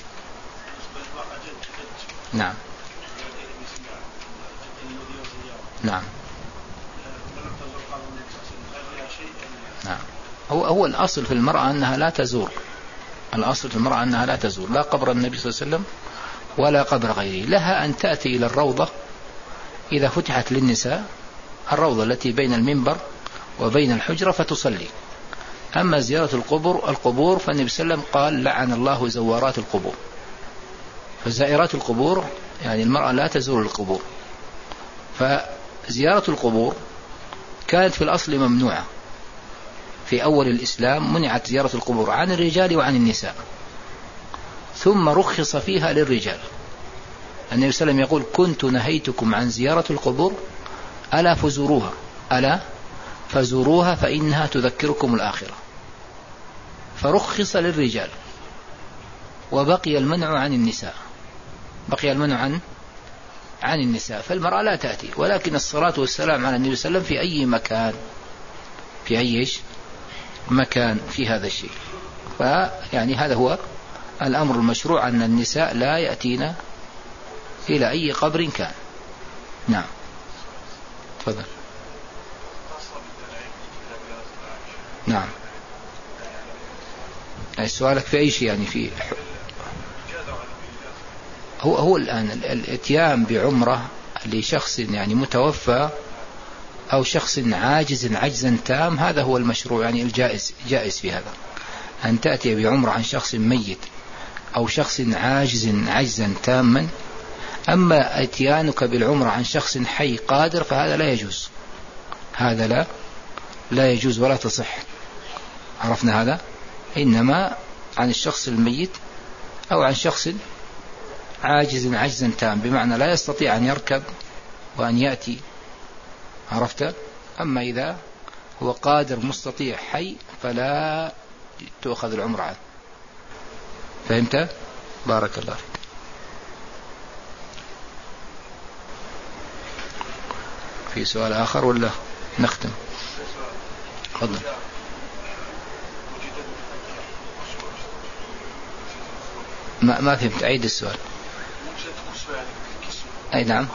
Speaker 1: نعم نعم نعم. هو هو الأصل في المرأة أنها لا تزور، الأصل في المرأة أنها لا تزور لا قبر النبي صلى الله عليه وسلم ولا قبر غيره. لها أن تأتي إلى الروضة إذا فتحت للنساء، الروضة التي بين المنبر وبين الحجرة، فتصلي. أما زيارة القبور القبور فالنبي صلى الله عليه وسلم قال لعن الله زوارات القبور، فزائرات القبور يعني المرأة لا تزور القبور. فزيارة القبور كانت في الأصل ممنوعة، في أول الإسلام منعت زيارة القبور عن الرجال وعن النساء، ثم رخص فيها للرجال. النبي صلى الله عليه وسلم يقول كنت نهيتكم عن زيارة القبور ألا فزوروها، ألا فزوروها فإنها تذكركم الآخرة. فرخص للرجال وبقي المنع عن النساء، بقي المنع عن عن النساء. فالمرأة لا تأتي، ولكن الصلاة والسلام على النبي صلى الله عليه وسلم في أي مكان، في أي مكان في هذا الشيء. فيعني هذا هو الأمر المشروع، أن النساء لا يأتين إلى أي قبر كان. نعم تفضل. نعم يعني سؤالك في أي شيء، يعني في هو هو الآن الاتيان بعمرة لشخص يعني متوفى أو شخص عاجز عجزا تام، هذا هو المشروع، يعني الجائز جائز في هذا أن تأتي بعمرة عن شخص ميت أو شخص عاجز عجزا تاما. أما اتيانك بالعمرة عن شخص حي قادر فهذا لا يجوز، هذا لا لا يجوز ولا تصح. عرفنا هذا؟ إنما عن الشخص الميت أو عن شخص عاجز عجزا تام، بمعنى لا يستطيع أن يركب وأن يأتي. عرفت؟ أما إذا هو قادر مستطيع حي فلا تأخذ العمرة عنه. فهمت؟ بارك الله فيك. في سؤال آخر ولا نختم؟ تفضل. ما ما فهمت، أعيد السؤال. أي نعم.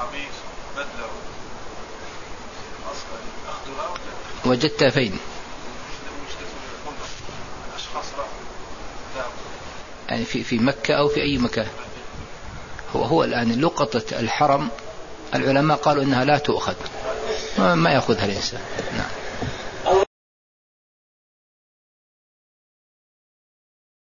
Speaker 1: وجدت فين؟ يعني في في مكة أو في أي مكان؟ هو هو الآن لقطة الحرم العلماء قالوا إنها لا تؤخذ، ما يأخذها الإنسان. نعم.